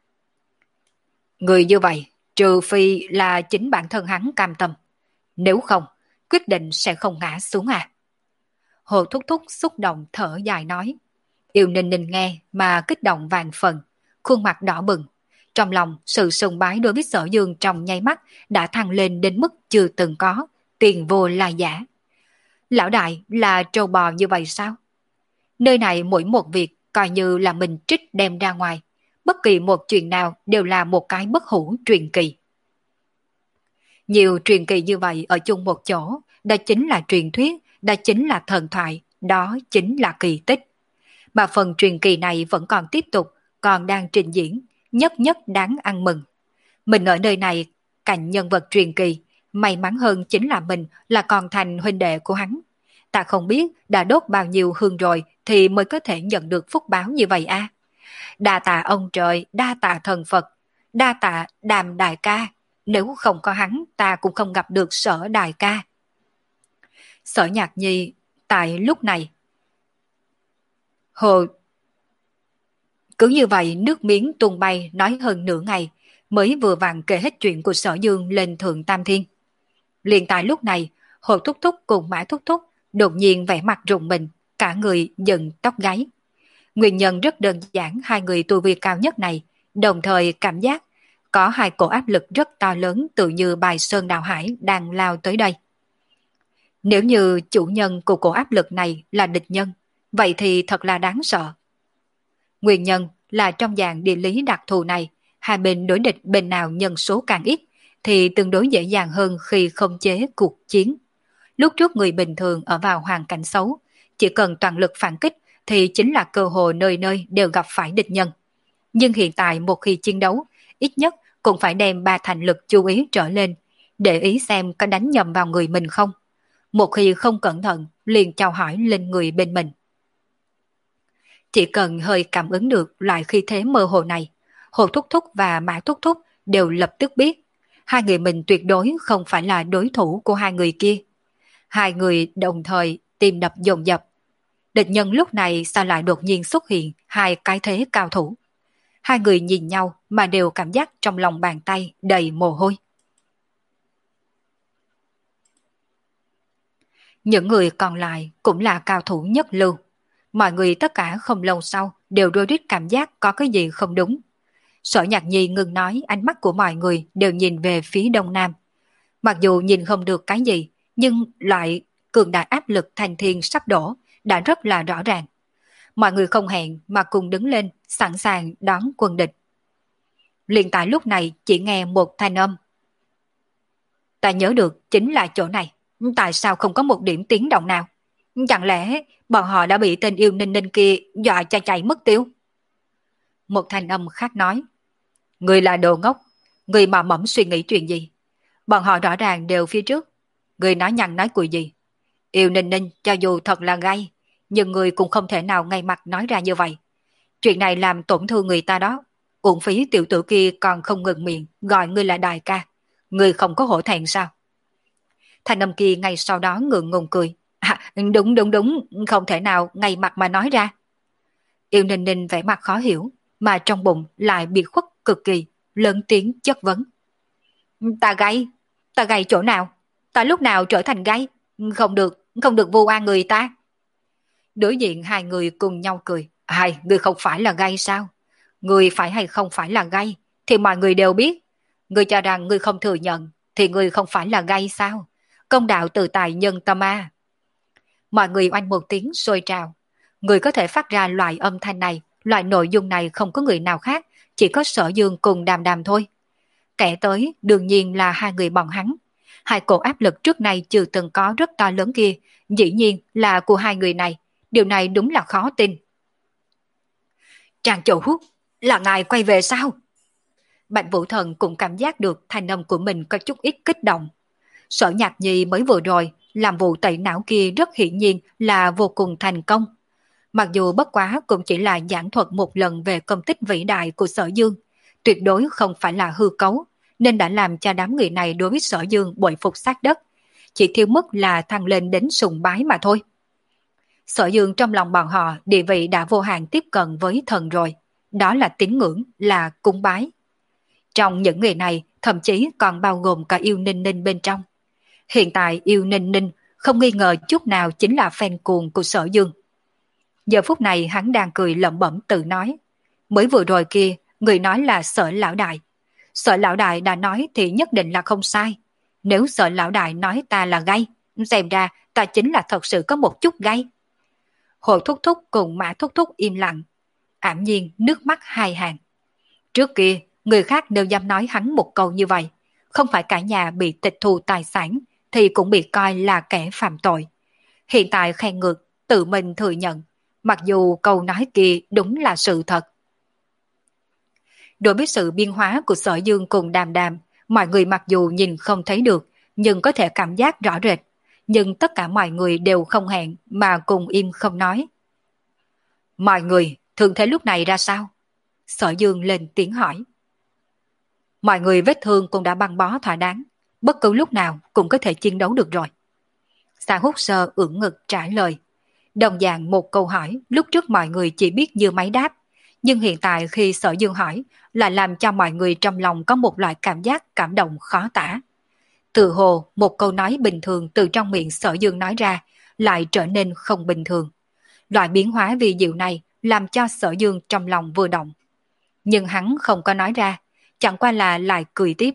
Người như vậy, trừ phi là chính bản thân hắn cam tâm. Nếu không, quyết định sẽ không ngã xuống à. Hồ Thúc Thúc xúc động thở dài nói. Yêu Ninh Ninh nghe mà kích động vàng phần, khuôn mặt đỏ bừng. Trong lòng sự sùng bái đối với Sở Dương trong nháy mắt đã thăng lên đến mức chưa từng có, tiền vô là giả. Lão đại là trâu bò như vậy sao? Nơi này mỗi một việc coi như là mình trích đem ra ngoài, bất kỳ một chuyện nào đều là một cái bất hủ truyền kỳ. Nhiều truyền kỳ như vậy ở chung một chỗ, đó chính là truyền thuyết, đó chính là thần thoại, đó chính là kỳ tích. Mà phần truyền kỳ này vẫn còn tiếp tục, còn đang trình diễn, nhất nhất đáng ăn mừng. Mình ở nơi này, cạnh nhân vật truyền kỳ, may mắn hơn chính là mình là còn thành huynh đệ của hắn. Ta không biết đã đốt bao nhiêu hương rồi thì mới có thể nhận được phúc báo như vậy a. À? Đa tạ ông trời, đa tạ thần Phật, đa tạ Đàm đại ca, nếu không có hắn ta cũng không gặp được Sở đại ca. Sở Nhạc Nhi tại lúc này Hồ cứ như vậy nước miếng tuôn bay nói hơn nửa ngày mới vừa vặn kể hết chuyện của Sở Dương lên thượng Tam Thiên. Liền tại lúc này, Hồ Thúc Thúc cùng Mã Thúc Thúc đột nhiên vẻ mặt rùng mình, cả người dựng tóc gáy. Nguyên nhân rất đơn giản, hai người tu vi cao nhất này đồng thời cảm giác có hai cổ áp lực rất to lớn tự như bài sơn đào hải đang lao tới đây. Nếu như chủ nhân của cổ áp lực này là địch nhân, vậy thì thật là đáng sợ. Nguyên nhân là trong dạng địa lý đặc thù này, hai bên đối địch bên nào nhân số càng ít thì tương đối dễ dàng hơn khi khống chế cuộc chiến. Lúc trước người bình thường ở vào hoàn cảnh xấu, chỉ cần toàn lực phản kích thì chính là cơ hội nơi nơi đều gặp phải địch nhân. Nhưng hiện tại một khi chiến đấu, ít nhất cũng phải đem ba thành lực chú ý trở lên, để ý xem có đánh nhầm vào người mình không. Một khi không cẩn thận, liền chào hỏi lên người bên mình. Chỉ cần hơi cảm ứng được loại khí thế mơ hồ này, Hồ Thúc Thúc và Mã Thúc Thúc đều lập tức biết hai người mình tuyệt đối không phải là đối thủ của hai người kia. Hai người đồng thời tim đập dồn dập. Địch nhân lúc này sao lại đột nhiên xuất hiện hai cái thế cao thủ. Hai người nhìn nhau mà đều cảm giác trong lòng bàn tay đầy mồ hôi. Những người còn lại cũng là cao thủ nhất lưu. Mọi người tất cả không lâu sau đều đôi đít cảm giác có cái gì không đúng. Sở Nhạc Nhi ngừng nói, ánh mắt của mọi người đều nhìn về phía đông nam. Mặc dù nhìn không được cái gì, nhưng loại cường đại áp lực thành thiên sắp đổ đã rất là rõ ràng. Mọi người không hẹn mà cùng đứng lên, sẵn sàng đón quân địch. Liền tại lúc này chỉ nghe một thanh âm. Ta nhớ được chính là chỗ này. Tại sao không có một điểm tiếng động nào? Chẳng lẽ bọn họ đã bị tên yêu ninh ninh kia dọa cho chạy mất tiêu? Một thanh âm khác nói. Người là đồ ngốc. Người mà mẫm suy nghĩ chuyện gì? Bọn họ rõ ràng đều phía trước. Người nói nhăn nói cười gì? Yêu ninh ninh cho dù thật là gay, nhưng người cũng không thể nào ngay mặt nói ra như vậy. Chuyện này làm tổn thương người ta đó. Uổng phí tiểu tử kia còn không ngừng miệng gọi ngươi là đại ca. Người không có hổ thẹn sao? Thanh âm kia ngay sau đó ngượng ngùng cười. À, đúng đúng đúng, không thể nào ngay mặt mà nói ra. Yêu Ninh Ninh vẻ mặt khó hiểu, mà trong bụng lại bị khuất cực kỳ, lớn tiếng chất vấn. Ta gay? Ta gay chỗ nào? Ta lúc nào trở thành gay? Không được, không được vu oan người ta. Đối diện hai người cùng nhau cười. Hai, người không phải là gay sao? Người phải hay không phải là gay thì mọi người đều biết. Người cho rằng người không thừa nhận thì người không phải là gay sao? Công đạo từ tài nhân tâm a. Mọi người oanh một tiếng sôi trào. Người có thể phát ra loại âm thanh này, loại nội dung này không có người nào khác, chỉ có Sở Dương cùng Đàm Đàm thôi. Kẻ tới đương nhiên là hai người bọn hắn. Hai cổ áp lực trước nay chưa từng có rất to lớn kia, dĩ nhiên là của hai người này. Điều này đúng là khó tin. Trang Chủ Hút, là ngài quay về sao? Bạch Vũ Thần cũng cảm giác được thanh âm của mình có chút ít kích động. Sở Nhạc Nhi mới vừa rồi làm vụ tẩy não kia rất hiển nhiên là vô cùng thành công. Mặc dù bất quá cũng chỉ là giảng thuật một lần về công tích vĩ đại của Sở Dương, tuyệt đối không phải là hư cấu, nên đã làm cho đám người này đối với Sở Dương bội phục sát đất, chỉ thiếu mức là thăng lên đến sùng bái mà thôi. Sở Dương trong lòng bọn họ địa vị đã vô hạn tiếp cận với thần rồi, đó là tín ngưỡng, là cúng bái. Trong những người này thậm chí còn bao gồm cả yêu ninh ninh bên trong. Hiện tại yêu ninh ninh không nghi ngờ chút nào chính là fan cuồng của Sở Dương. Giờ phút này hắn đang cười lẩm bẩm tự nói. Mới vừa rồi kia, người nói là Sở Lão Đại. Sở Lão Đại đã nói thì nhất định là không sai. Nếu Sở Lão Đại nói ta là gay, xem ra ta chính là thật sự có một chút gay. Hồ Thúc Thúc cùng Mã Thúc Thúc im lặng. Ảm nhiên nước mắt hai hàng. Trước kia, người khác đều dám nói hắn một câu như vậy. Không phải cả nhà bị tịch thu tài sản, thì cũng bị coi là kẻ phạm tội. Hiện tại khen ngược, tự mình thừa nhận, mặc dù câu nói kia đúng là sự thật. Đối với sự biên hóa của Sở Dương cùng Đàm Đàm, mọi người mặc dù nhìn không thấy được, nhưng có thể cảm giác rõ rệt. Nhưng tất cả mọi người đều không hẹn mà cùng im không nói. Mọi người, thường thế lúc này ra sao? Sở Dương lên tiếng hỏi. Mọi người vết thương cũng đã băng bó thỏa đáng, bất cứ lúc nào cũng có thể chiến đấu được rồi. Sa Hút Sơ ưỡn ngực trả lời. Đồng dạng một câu hỏi lúc trước mọi người chỉ biết như máy đáp, nhưng hiện tại khi Sở Dương hỏi là làm cho mọi người trong lòng có một loại cảm giác cảm động khó tả. Từ hồ một câu nói bình thường từ trong miệng Sở Dương nói ra lại trở nên không bình thường. Loại biến hóa vi diệu này làm cho Sở Dương trong lòng vừa động. Nhưng hắn không có nói ra, chẳng qua là lại cười tiếp.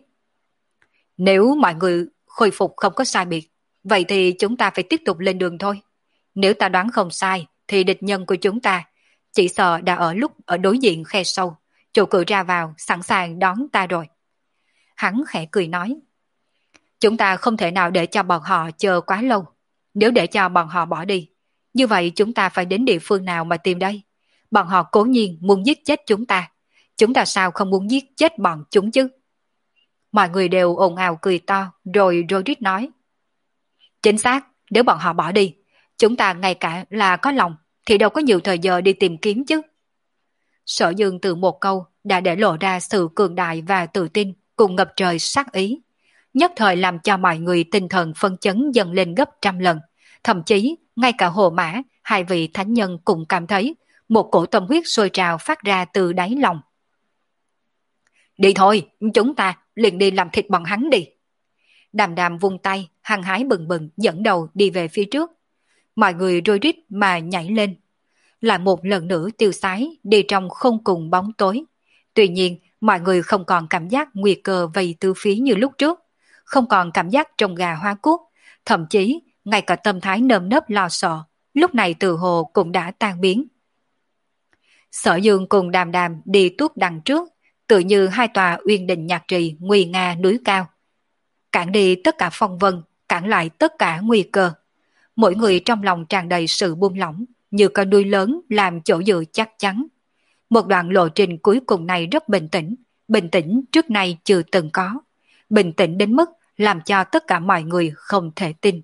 Nếu mọi người khôi phục không có sai biệt, vậy thì chúng ta phải tiếp tục lên đường thôi. Nếu ta đoán không sai, thì địch nhân của chúng ta chỉ sợ đã ở lúc ở đối diện khe sâu, chỗ cửa ra vào sẵn sàng đón ta rồi. Hắn khẽ cười nói. Chúng ta không thể nào để cho bọn họ chờ quá lâu. Nếu để cho bọn họ bỏ đi, như vậy chúng ta phải đến địa phương nào mà tìm đây? Bọn họ cố nhiên muốn giết chết chúng ta. Chúng ta sao không muốn giết chết bọn chúng chứ? Mọi người đều ồn ào cười to, rồi rối rít nói. Chính xác, nếu bọn họ bỏ đi, chúng ta ngay cả là có lòng, thì đâu có nhiều thời giờ đi tìm kiếm chứ. Sở Dương từ một câu đã để lộ ra sự cường đại và tự tin cùng ngập trời sát ý. Nhất thời làm cho mọi người tinh thần phân chấn dần lên gấp trăm lần. Thậm chí, ngay cả Hồ Mã, hai vị thánh nhân cũng cảm thấy một cổ tâm huyết sôi trào phát ra từ đáy lòng. Đi thôi, chúng ta liền đi làm thịt bọn hắn đi. Đàm Đàm vung tay, hăng hái bừng bừng dẫn đầu đi về phía trước. Mọi người rối rít mà nhảy lên. Lại một lần nữa tiêu sái đi trong không cùng bóng tối. Tuy nhiên, mọi người không còn cảm giác nguy cơ vây từ phía như lúc trước. Không còn cảm giác trông gà hoa cút. Thậm chí, ngay cả tâm thái nơm nớp lo sợ, lúc này từ hồ cũng đã tan biến. Sở Dương cùng Đàm Đàm đi tuốt đằng trước, tự như hai tòa uyên đình nhạc trì nguy nga núi cao. Cản đi tất cả phong vân, cản lại tất cả nguy cơ. Mỗi người trong lòng tràn đầy sự buông lỏng, như con đuôi lớn làm chỗ dựa chắc chắn. Một đoạn lộ trình cuối cùng này rất bình tĩnh, bình tĩnh trước nay chưa từng có. Bình tĩnh đến mức làm cho tất cả mọi người không thể tin.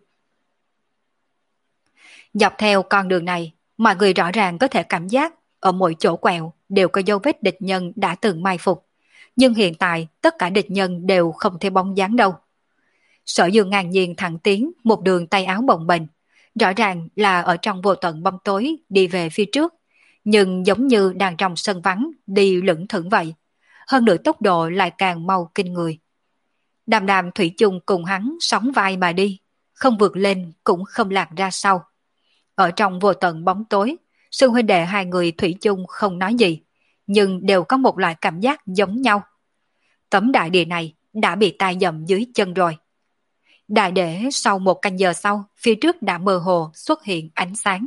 Dọc theo con đường này, mọi người rõ ràng có thể cảm giác ở mỗi chỗ quẹo đều có dấu vết địch nhân đã từng mai phục. Nhưng hiện tại tất cả địch nhân đều không thấy bóng dáng đâu. Sở Dương ngang nhiên thẳng tiến một đường tay áo bồng bềnh, rõ ràng là ở trong vô tận bóng tối đi về phía trước, nhưng giống như đang trong sân vắng đi lững thững vậy. Hơn nữa tốc độ lại càng mau kinh người. Đàm Đàm thủy chung cùng hắn sóng vai mà đi, không vượt lên cũng không lạc ra sau. Ở trong vô tận bóng tối, sư huynh đệ hai người thủy chung không nói gì, nhưng đều có một loại cảm giác giống nhau. Tấm đại địa này đã bị tai dầm dưới chân rồi. Đại để sau một canh giờ sau, phía trước đã mơ hồ xuất hiện ánh sáng.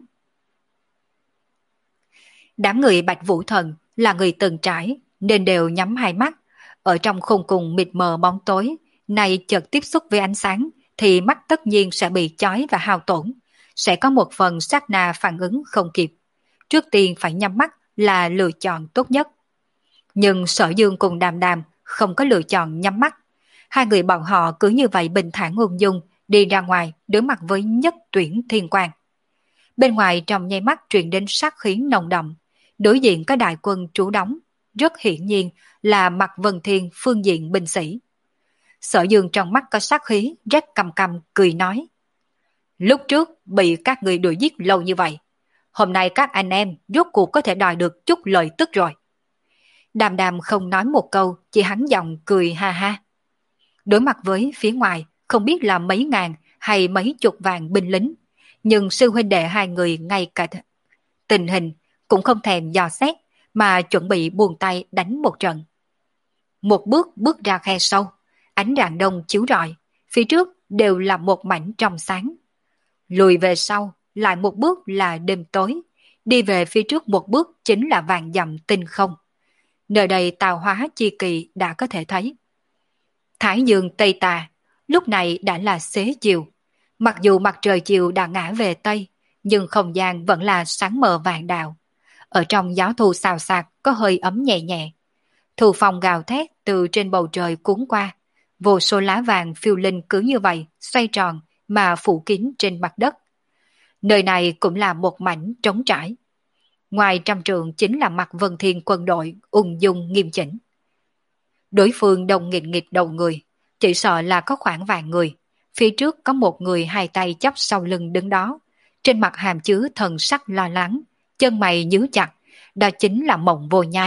Đám người Bạch Vũ Thần là người từng trải, nên đều nhắm hai mắt. Ở trong khung cùng mịt mờ bóng tối, này chợt tiếp xúc với ánh sáng, thì mắt tất nhiên sẽ bị chói và hao tổn. Sẽ có một phần sát na phản ứng không kịp. Trước tiên phải nhắm mắt là lựa chọn tốt nhất. Nhưng Sở Dương cùng Đàm Đàm không có lựa chọn nhắm mắt. Hai người bọn họ cứ như vậy bình thản ung dung đi ra ngoài đối mặt với nhất tuyển thiên quang. Bên ngoài trong nháy mắt truyền đến sát khí nồng đậm, đối diện có đại quân trú đóng, rất hiển nhiên là Mạc Vân Thiên phương diện binh sĩ. Sở Dương trong mắt có sát khí, rét căm căm cười nói. Lúc trước bị các người đuổi giết lâu như vậy, hôm nay các anh em rốt cuộc có thể đòi được chút lợi tức rồi. Đàm Đàm không nói một câu, chỉ hắn giọng cười ha ha. Đối mặt với phía ngoài, không biết là mấy ngàn hay mấy chục vạn binh lính, nhưng sư huynh đệ hai người ngay cả tình hình cũng không thèm dò xét, mà chuẩn bị buông tay đánh một trận. Một bước bước ra khe sâu, ánh rạng đông chiếu rọi, phía trước đều là một mảnh trong sáng. Lùi về sau, lại một bước là đêm tối, đi về phía trước một bước chính là vàng dặm tinh không. Nơi đây tào hóa chi kỳ đã có thể thấy. Thái dương Tây Tà, lúc này đã là xế chiều. Mặc dù mặt trời chiều đã ngã về Tây, nhưng không gian vẫn là sáng mờ vàng đạo. Ở trong gió thu xào xạc có hơi ấm nhẹ nhẹ. Thu phong gào thét từ trên bầu trời cuốn qua. Vô số lá vàng phiêu linh cứ như vậy, xoay tròn mà phủ kín trên mặt đất. Nơi này cũng là một mảnh trống trải. Ngoài trăm trượng chính là Mạc Vân Thiên quân đội ung dung nghiêm chỉnh. Đối phương đông nghịch nghịch đầu người, chỉ sợ là có khoảng vài người. Phía trước có một người hai tay chắp sau lưng đứng đó, trên mặt hàm chứa thần sắc lo lắng, chân mày nhíu chặt, đó chính là Mộng Vô Nhai.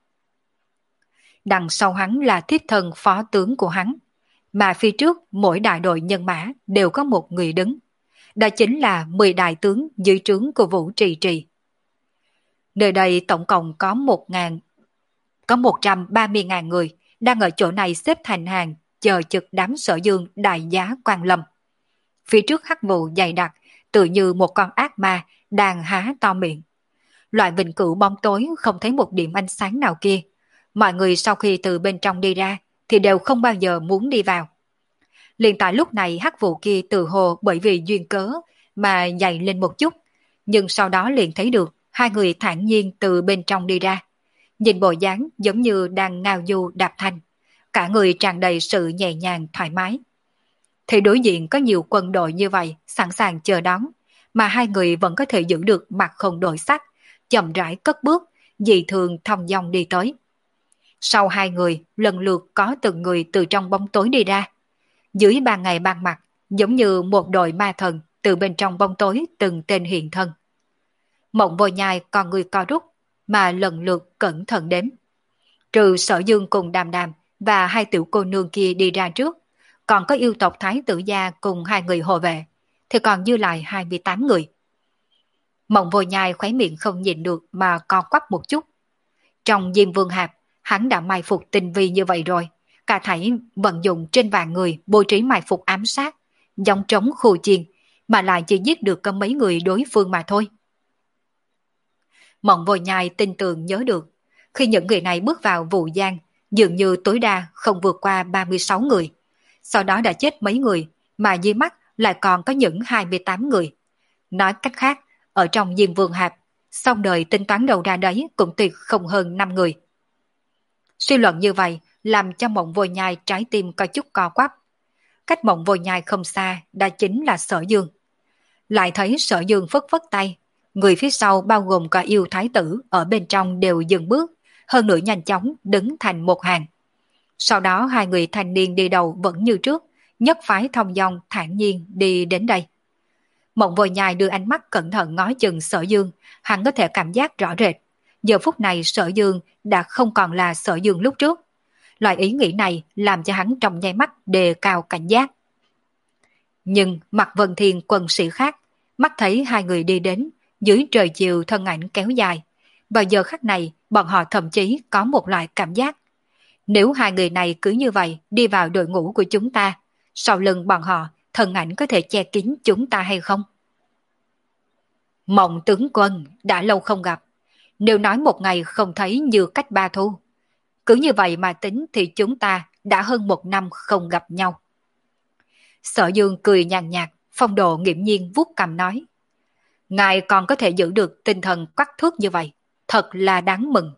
Đằng sau hắn là thiết thần phó tướng của hắn, mà phía trước mỗi đại đội nhân mã đều có một người đứng. Đó chính là mười đại tướng dưới trướng của Vũ Trì Trì. Nơi đây tổng cộng có một ngàn, có một trăm ba mươi ngàn người đang ở chỗ này xếp thành hàng chờ trực đám Sở Dương đại giá quan lâm. Phía trước hắc vụ dày đặc, tự như một con ác ma đang há to miệng. Loại vĩnh cửu bóng tối không thấy một điểm ánh sáng nào kia. Mọi người sau khi từ bên trong đi ra thì đều không bao giờ muốn đi vào. Liền tại lúc này hắc vụ kia tự hồ bởi vì duyên cớ mà dày lên một chút, nhưng sau đó liền thấy được hai người thản nhiên từ bên trong đi ra. Nhìn bộ dáng giống như đang ngao du đạp thanh, cả người tràn đầy sự nhẹ nhàng thoải mái. Thì đối diện có nhiều quân đội như vậy sẵn sàng chờ đón, mà hai người vẫn có thể giữ được mặt không đổi sắc, chậm rãi cất bước, dị thường thong dong đi tới. Sau hai người, lần lượt có từng người từ trong bóng tối đi ra. Dưới ban ngày ban mặt, giống như một đội ma thần từ bên trong bóng tối từng tên hiện thân. Mộng Vô Nhai còn người co rút, mà lần lượt cẩn thận đếm. Trừ Sở Dương cùng Đàm Đàm và hai tiểu cô nương kia đi ra trước, còn có yêu tộc Thái tử gia cùng hai người hộ vệ, thì còn dư lại hai mươi tám người. Mộng Vô Nhai khóe miệng không nhịn được mà co quắp một chút. Trong Diêm Vương Hạp, hắn đã mai phục tinh vi như vậy rồi, cả thảy vận dụng trên vạn người bố trí mai phục ám sát, giống trống khu chiên, mà lại chỉ giết được có mấy người đối phương mà thôi. Mộng Vô Nhai tin tưởng nhớ được, khi những người này bước vào Vũ Giang, dường như tối đa không vượt qua ba mươi sáu người. Sau đó đã chết mấy người, mà dưới mắt lại còn có những hai mươi tám người. Nói cách khác, ở trong Diêm Vương Hạp, xong đời tính toán đầu ra đấy cũng tuyệt không hơn năm người. Suy luận như vậy làm cho Mộng Vô Nhai trái tim có chút co quắp. Cách Mộng Vô Nhai không xa đã chính là Sở Dương. Lại thấy Sở Dương phất phất tay, người phía sau bao gồm cả yêu thái tử ở bên trong đều dừng bước, hơn nữa nhanh chóng đứng thành một hàng. Sau đó hai người thanh niên đi đầu vẫn như trước, nhất phái thông dong thản nhiên đi đến đây. Mộng Vô Nhai đưa ánh mắt cẩn thận ngó chừng Sở Dương, hắn có thể cảm giác rõ rệt. Giờ phút này Sở Dương đã không còn là Sở Dương lúc trước. Loại ý nghĩ này làm cho hắn trong nháy mắt đề cao cảnh giác. Nhưng mặt Vân Thiên quân sĩ khác, mắt thấy hai người đi đến, dưới trời chiều thân ảnh kéo dài. Vào giờ khắc này, bọn họ thậm chí có một loại cảm giác. Nếu hai người này cứ như vậy đi vào đội ngũ của chúng ta, sau lưng bọn họ, thân ảnh có thể che kín chúng ta hay không? Mộng tướng quân, đã lâu không gặp. Nếu nói một ngày không thấy như cách ba thu, cứ như vậy mà tính thì chúng ta đã hơn một năm không gặp nhau. Sở Dương cười nhàn nhạt, phong độ nghiễm nhiên vuốt cằm nói. Ngài còn có thể giữ được tinh thần quắc thước như vậy, thật là đáng mừng.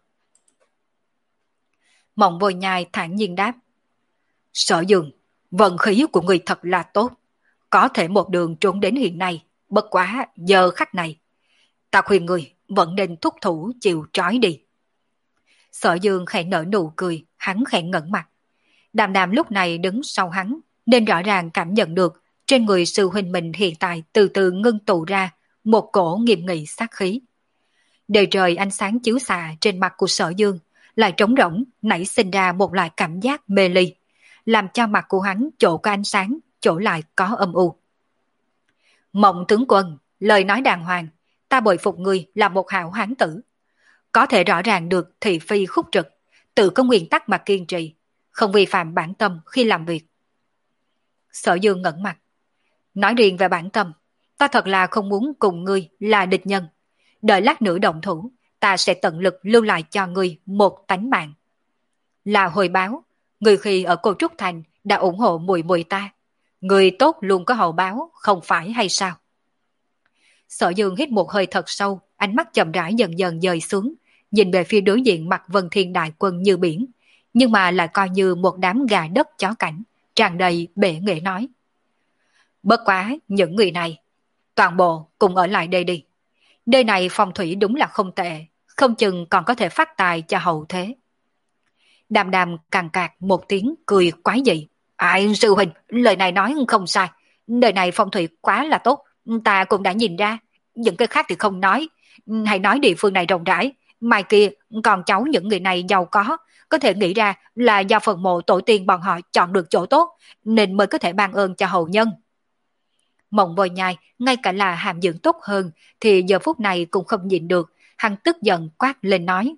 Mộng Vô Nhai thản nhiên đáp. Sở Dương, vận khí của người thật là tốt, có thể một đường trốn đến hiện nay, bất quá giờ khắc này. Ta khuyên người vẫn nên thúc thủ chịu trói đi. Sở Dương khẽ nở nụ cười, hắn khẽ ngẩng mặt. Đàm Đàm lúc này đứng sau hắn, nên rõ ràng cảm nhận được trên người sư huynh mình hiện tại từ từ ngưng tụ ra một cổ nghiêm nghị sát khí. Đời trời ánh sáng chiếu xạ trên mặt của Sở Dương lại trống rỗng nảy sinh ra một loại cảm giác mê ly, làm cho mặt của hắn chỗ có ánh sáng, chỗ lại có âm u. Mộng tướng quân, lời nói đàng hoàng, ta bội phục người là một hảo hán tử. Có thể rõ ràng được thị phi khúc trực, tự có nguyên tắc mà kiên trì, không vi phạm bản tâm khi làm việc. Sở Dương ngẩn mặt. Nói riêng về bản tâm, ta thật là không muốn cùng ngươi là địch nhân. Đợi lát nữa động thủ, ta sẽ tận lực lưu lại cho ngươi một tánh mạng. Là hồi báo, người khi ở Cô Trúc Thành đã ủng hộ mùi mùi ta. Người tốt luôn có hậu báo, không phải hay sao? Sở Dương hít một hơi thật sâu, ánh mắt chậm rãi dần dần dời xuống, nhìn về phía đối diện mặt Vân Thiên đại quân như biển, nhưng mà lại coi như một đám gà đất chó cảnh, tràn đầy bể nghệ nói. Bất quá những người này, toàn bộ cùng ở lại đây đi. Nơi này phong thủy đúng là không tệ, không chừng còn có thể phát tài cho hậu thế. Đàm Đàm càng cạc một tiếng cười quái dị. Ai sư huynh, lời này nói không sai. Nơi này phong thủy quá là tốt, ta cũng đã nhìn ra. Những cái khác thì không nói. Hãy nói địa phương này rộng rãi. Mai kia, còn cháu những người này giàu có, có thể nghĩ ra là do phần mộ tổ tiên bọn họ chọn được chỗ tốt, nên mới có thể ban ơn cho hậu nhân. Mộng Vô Nhai, ngay cả là hàm dưỡng tốt hơn, thì giờ phút này cũng không nhịn được, hắn tức giận quát lên nói.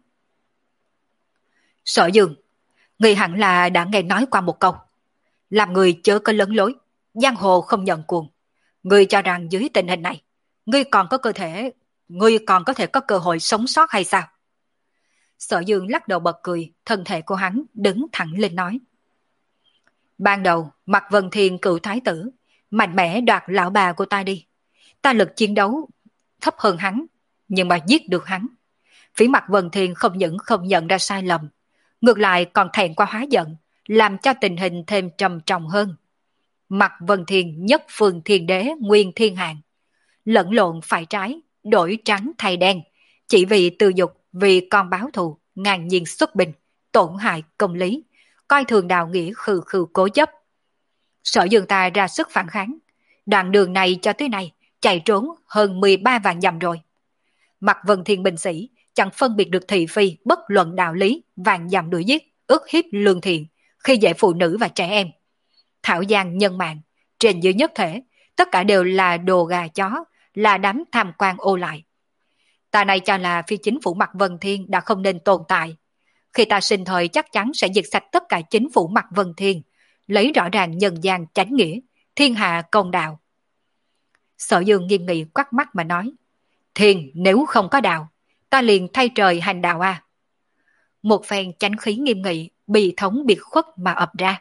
Sở Dương, người hẳn là đã nghe nói qua một câu. Làm người chớ có lấn lối, giang hồ không nhận cuồng. Ngươi cho rằng dưới tình hình này, ngươi còn có cơ thể, ngươi còn có thể có cơ hội sống sót hay sao? Sở Dương lắc đầu bật cười, thân thể của hắn đứng thẳng lên nói. Ban đầu, mặt Vân Thiên cựu thái tử, mạnh mẽ đoạt lão bà của ta đi. Ta lực chiến đấu thấp hơn hắn, nhưng mà giết được hắn. Phía mặt Vân Thiên không những không nhận ra sai lầm, ngược lại còn thẹn qua hóa giận, làm cho tình hình thêm trầm trọng hơn. Mạc Vân Thiên nhất phương thiên đế nguyên thiên hạng, lẫn lộn phải trái, đổi trắng thay đen, chỉ vì tư dục, vì con báo thù, ngang nhiên xuất binh, tổn hại công lý, coi thường đạo nghĩa khư khư cố chấp. Sở Dương ta ra sức phản kháng, đoạn đường này cho tới nay chạy trốn hơn mười ba vạn dặm rồi. Mạc Vân Thiên binh sĩ chẳng phân biệt được thị phi bất luận đạo lý, vạn dặm đuổi giết, ức hiếp lương thiện, khi dễ phụ nữ và trẻ em. Thảo giang nhân mạng, trên dưới nhất thể, tất cả đều là đồ gà chó, là đám tham quan ô lại. Ta này cho là phi chính phủ Mạc Vân Thiên đã không nên tồn tại. Khi ta sinh thời chắc chắn sẽ diệt sạch tất cả chính phủ Mạc Vân Thiên, lấy rõ ràng nhân gian chánh nghĩa, thiên hạ công đạo. Sở Dương nghiêm nghị quắt mắt mà nói, thiên nếu không có đạo, ta liền thay trời hành đạo à. Một phen chánh khí nghiêm nghị, bị thống biệt khuất mà ập ra.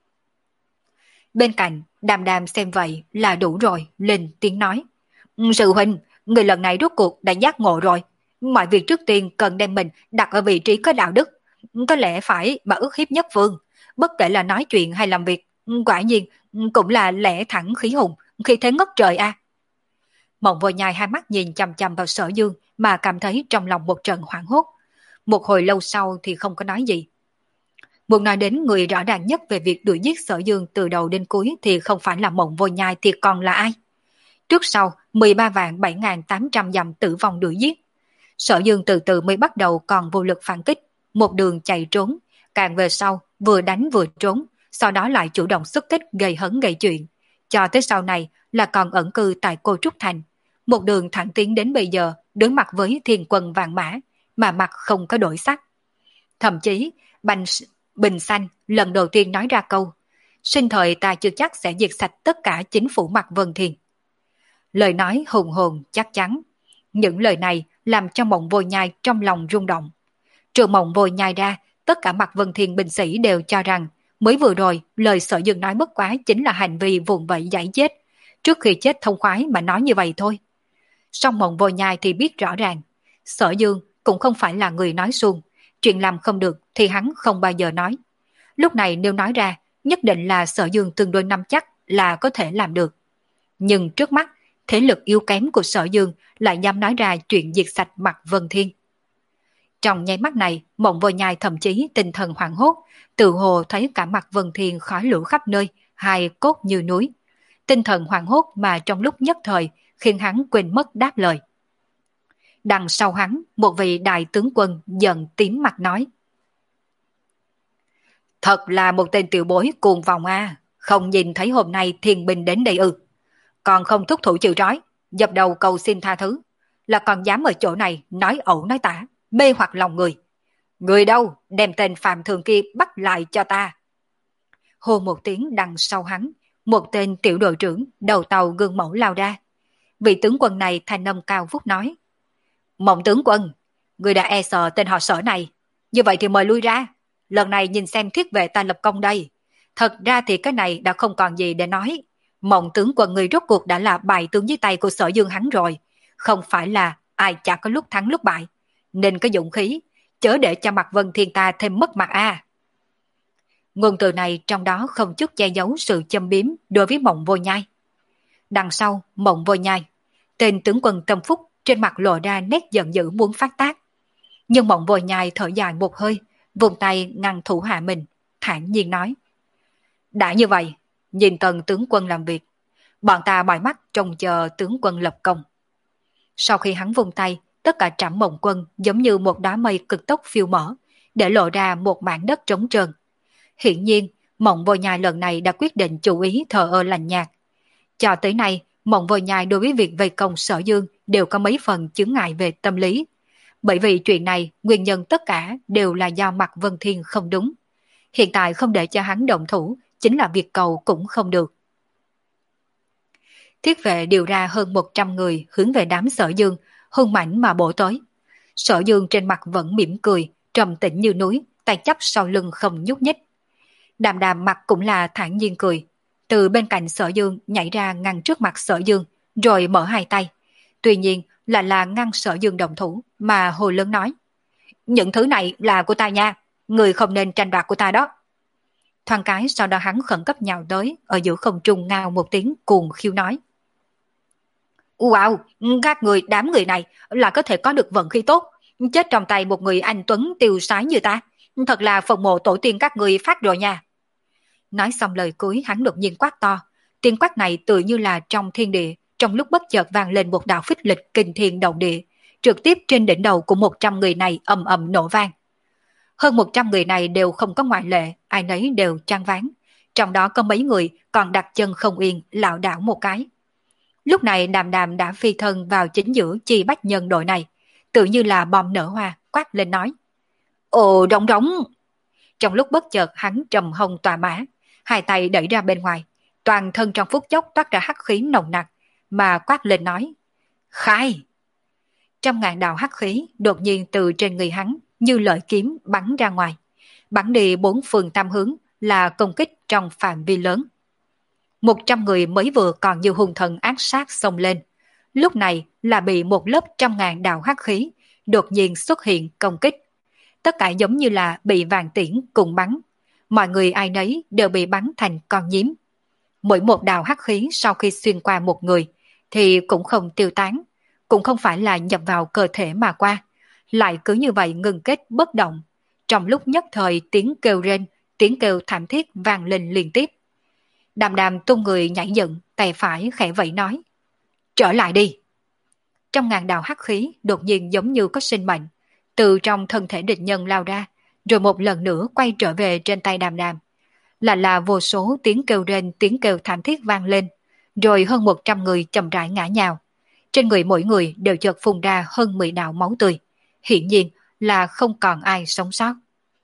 Bên cạnh, Đàm Đàm xem vậy là đủ rồi, lên tiếng nói, sư huynh, người lần này rốt cuộc đã giác ngộ rồi, mọi việc trước tiên cần đem mình đặt ở vị trí có đạo đức, có lẽ phải mà ức hiếp nhất phương, bất kể là nói chuyện hay làm việc, quả nhiên cũng là lẽ thẳng khí hùng, khi thế ngất trời a. À. Mộng Vô Nhai hai mắt nhìn chằm chằm vào Sở Dương mà cảm thấy trong lòng một trận hoảng hốt. Một hồi lâu sau thì không có nói gì. Muốn nói đến người rõ ràng nhất về việc đuổi giết Sở Dương từ đầu đến cuối thì không phải là Mộng Vô Nhai thì còn là ai? Trước sau mười ba vạn bảy nghìn tám trăm dặm tử vong đuổi giết. Sở Dương từ từ mới bắt đầu còn vô lực phản kích, một đường chạy trốn, càng về sau vừa đánh vừa trốn, sau đó lại chủ động xuất kích gây hấn gây chuyện, cho tới sau này là còn ẩn cư tại Cô Trúc Thành, một đường thẳng tiến đến bây giờ đối mặt với thiên quân vạn mã, mà mặt không có đổi sắc. Thậm chí, Bành, Bình Xanh lần đầu tiên nói ra câu, sinh thời ta chưa chắc sẽ diệt sạch tất cả chính phủ Mạc Vân Thiên. Lời nói hùng hồn chắc chắn. Những lời này làm cho Mộng Vô Nhai trong lòng rung động. Trừ Mộng Vô Nhai ra, tất cả Mạc Vân Thiên binh sĩ đều cho rằng mới vừa rồi lời Sở Dương nói bất quá chính là hành vi vùng vẫy giải chết, trước khi chết thông khoái mà nói như vậy thôi. Song Mộng Vô Nhai thì biết rõ ràng, Sở Dương cũng không phải là người nói suông, chuyện làm không được thì hắn không bao giờ nói. Lúc này nếu nói ra, nhất định là Sở Dương tương đối nắm chắc là có thể làm được. Nhưng trước mắt, thế lực yếu kém của Sở Dương lại dám nói ra chuyện diệt sạch Mạc Vân Thiên. Trong nháy mắt này, Mộng Vô Nhai thậm chí tinh thần hoảng hốt, tự hồ thấy cả Mạc Vân Thiên khói lửa khắp nơi, hai cốt như núi. Tinh thần hoảng hốt mà trong lúc nhất thời khiến hắn quên mất đáp lời. Đằng sau hắn, một vị đại tướng quân giận tím mặt nói, thật là một tên tiểu bối cuồng vọng a, không nhìn thấy hôm nay thiên binh đến đây ư? Còn không thúc thủ chịu trói, dập đầu cầu xin tha thứ, là còn dám ở chỗ này nói ẩu nói tả, mê hoặc lòng người. Người đâu, đem tên Phạm Thường kia bắt lại cho ta. Hô một tiếng đằng sau hắn, một tên tiểu đội trưởng đầu tàu gương mẫu lao ra. Vị tướng quân này thanh âm cao vút nói, Mộng tướng quân, người đã e sợ tên họ Sở này, như vậy thì mời lui ra, lần này nhìn xem thiết vệ ta lập công đây. Thật ra thì cái này đã không còn gì để nói. Mộng tướng quân người rốt cuộc đã là bài tướng dưới tay của Sở Dương hắn rồi, không phải là ai chả có lúc thắng lúc bại, nên có dũng khí, chớ để cho Mạc Vân Thiên ta thêm mất mặt a. À. Ngôn từ này trong đó không chút che giấu sự châm biếm đối với Mộng Vô Nhai. Đằng sau Mộng Vô Nhai, tên tướng quân Tâm Phúc trên mặt lộ ra nét giận dữ muốn phát tác. Nhưng Mộng Vô Nhai thở dài một hơi, vùng tay ngăn thủ hạ mình, thản nhiên nói, đã như vậy, nhìn Tần tướng quân làm việc, bọn ta mỏi mắt trông chờ tướng quân lập công. Sau khi hắn vùng tay, tất cả Trảm Mộng quân giống như một đám mây cực tốc phiêu mở, để lộ ra một mảng đất trống trơn. Hiển nhiên, Mộng Vô Nhai lần này đã quyết định chủ ý thờ ơ lành nhạt. Cho tới nay, Mộng Vô Nhai đối với việc vây công Sở Dương đều có mấy phần chướng ngại về tâm lý. Bởi vì chuyện này, nguyên nhân tất cả đều là do Mạc Vân Thiên không đúng. Hiện tại không để cho hắn động thủ, chính là việc cầu cũng không được. Thiết vệ điều ra hơn một trăm người hướng về đám Sở Dương, hung mãnh mà bổ tới. Sở Dương trên mặt vẫn mỉm cười, trầm tĩnh như núi, tay chắp sau lưng không nhúc nhích. Đàm Đàm mặt cũng là thản nhiên cười, từ bên cạnh Sở Dương nhảy ra ngăn trước mặt Sở Dương, rồi mở hai tay. Tuy nhiên là là ngăn Sở Dương đồng thủ, mà hồ lớn nói, những thứ này là của ta nha, người không nên tranh đoạt của ta đó. Thoáng cái sau đó hắn khẩn cấp nhào tới, ở giữa không trung ngao một tiếng cuồng khiêu nói. Wow, các người đám người này là có thể có được vận khí tốt, chết trong tay một người anh tuấn tiêu sái như ta, thật là phần mộ tổ tiên các người phát rồi nha. Nói xong lời cuối hắn đột nhiên quát to, tiếng quát này tự như là trong thiên địa, trong lúc bất chợt vang lên một đạo phích lịch kinh thiên động địa, trực tiếp trên đỉnh đầu của một trăm người này ầm ầm nổ vang. Hơn một trăm người này đều không có ngoại lệ, ai nấy đều choáng váng, trong đó có mấy người còn đặt chân không yên, lảo đảo một cái. Lúc này Đàm Đàm đã phi thân vào chính giữa chi bách nhân đội này, tự như là bom nở hoa, quát lên nói. Ồ đóng đóng! Trong lúc bất chợt hắn trầm hông tòa mã, hai tay đẩy ra bên ngoài, toàn thân trong phút chốc toát ra hắc khí nồng nặc, mà quát lên nói. Khai! Trăm ngàn đạo hắc khí đột nhiên từ trên người hắn như lợi kiếm bắn ra ngoài, bắn đi bốn phương tam hướng là công kích trong phạm vi lớn. Một trăm người mới vừa còn như hung thần ác sát xông lên, lúc này là bị một lớp trăm ngàn đạo hắc khí đột nhiên xuất hiện công kích. Tất cả giống như là bị vàng tiễn cùng bắn, mọi người ai nấy đều bị bắn thành con nhím. Mỗi một đạo hắc khí sau khi xuyên qua một người thì cũng không tiêu tán, cũng không phải là nhập vào cơ thể mà qua, lại cứ như vậy ngừng kết bất động. Trong lúc nhất thời tiếng kêu rên, tiếng kêu thảm thiết vang lên liên tiếp. Đàm Đàm tung người nhảy dựng, tay phải khẽ vẫy nói. Trở lại đi! Trong ngàn đạo hắc khí đột nhiên giống như có sinh mệnh, từ trong thân thể địch nhân lao ra, rồi một lần nữa quay trở về trên tay Đàm Đàm. Là là vô số tiếng kêu rên, tiếng kêu thảm thiết vang lên, rồi hơn một trăm người chậm rãi ngã nhào. Trên người mỗi người đều chợt phun ra hơn mười đạo máu tươi, hiển nhiên là không còn ai sống sót.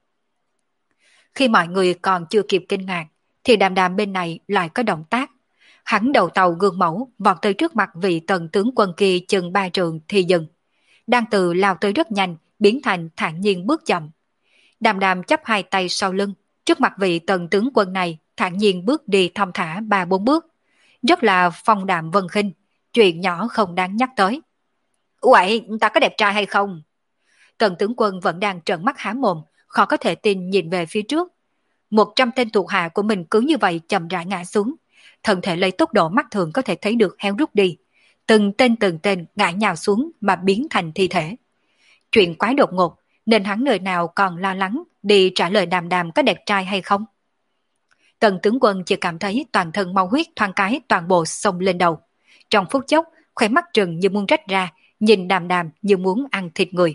Khi mọi người còn chưa kịp kinh ngạc, thì Đàm Đàm bên này lại có động tác. Hắn đầu tàu gương mẫu vọt tới trước mặt vị tần tướng quân kia chừng ba trường thì dừng. Đang từ lao tới rất nhanh, biến thành thản nhiên bước chậm. Đàm Đàm chắp hai tay sau lưng, trước mặt vị tần tướng quân này thản nhiên bước đi thong thả ba bốn bước. Rất là phong đạm vân khinh, chuyện nhỏ không đáng nhắc tới. Uậy, ta có đẹp trai hay không? Tần tướng quân vẫn đang trợn mắt há mồm, khó có thể tin nhìn về phía trước. Một trăm tên thuộc hạ của mình cứ như vậy chậm rãi ngã xuống, thân thể lấy tốc độ mắt thường có thể thấy được héo rút đi, từng tên từng tên ngã nhào xuống mà biến thành thi thể. Chuyện quá đột ngột nên hắn nơi nào còn lo lắng đi trả lời Đàm Đàm có đẹp trai hay không. Tần tướng quân chỉ cảm thấy toàn thân mau huyết thoáng cái toàn bộ xông lên đầu, trong phút chốc khóe mắt trừng như muốn rách ra, nhìn Đàm Đàm như muốn ăn thịt người.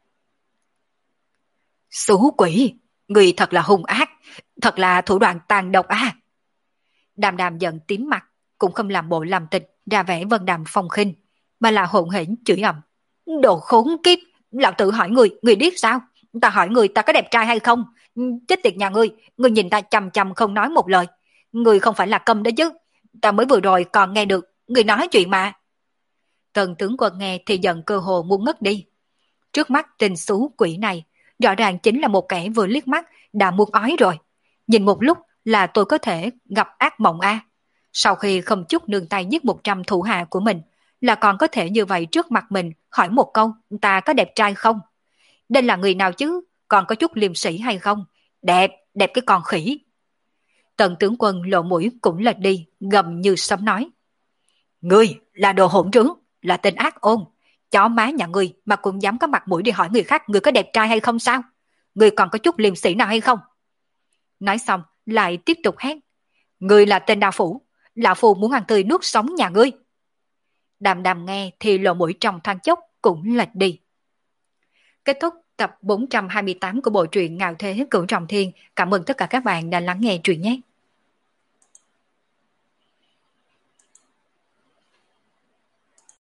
Xú quỷ, người thật là hung ác, thật là thủ đoạn tàn độc à. Đàm Đàm giận tím mặt, cũng không làm bộ làm tịch ra vẻ vân đàm phong khinh, mà là hỗn hển chửi ầm. Đồ khốn kiếp, lão tử hỏi người, người điếc sao? Ta hỏi người ta có đẹp trai hay không? Chết tiệt nhà ngươi, ngươi nhìn ta chằm chằm không nói một lời. Ngươi không phải là câm đó chứ, ta mới vừa rồi còn nghe được, ngươi nói chuyện mà. Tần tướng quân nghe thì giận cơ hồ muốn ngất đi. Trước mắt tên xú quỷ này, rõ ràng chính là một kẻ vừa liếc mắt đã muốn ói rồi. Nhìn một lúc là tôi có thể gặp ác mộng a. Sau khi không chút nương tay giết một trăm thủ hạ của mình, là còn có thể như vậy trước mặt mình hỏi một câu ta có đẹp trai không? Đây là người nào chứ? Còn có chút liêm sĩ hay không? Đẹp, đẹp cái con khỉ. Tần tướng quân lộ mũi cũng lệch đi, gầm như sấm nói. Ngươi là đồ hỗn trướng, là tên ác ôn. Chó má nhà ngươi mà cũng dám có mặt mũi đi hỏi người khác ngươi có đẹp trai hay không sao? Ngươi còn có chút liêm sĩ nào hay không? Nói xong lại tiếp tục hét. Ngươi là tên đao phủ, lão phu muốn ăn tươi nuốt sống nhà ngươi. Đàm Đàm nghe thì lộ mũi trong thoáng chốc cũng lệch đi. Kết thúc tập bốn trăm hai mươi tám của bộ truyện Ngạo Thế Cửu Trọng Thiên. Cảm ơn tất cả các bạn đã lắng nghe truyện nhé.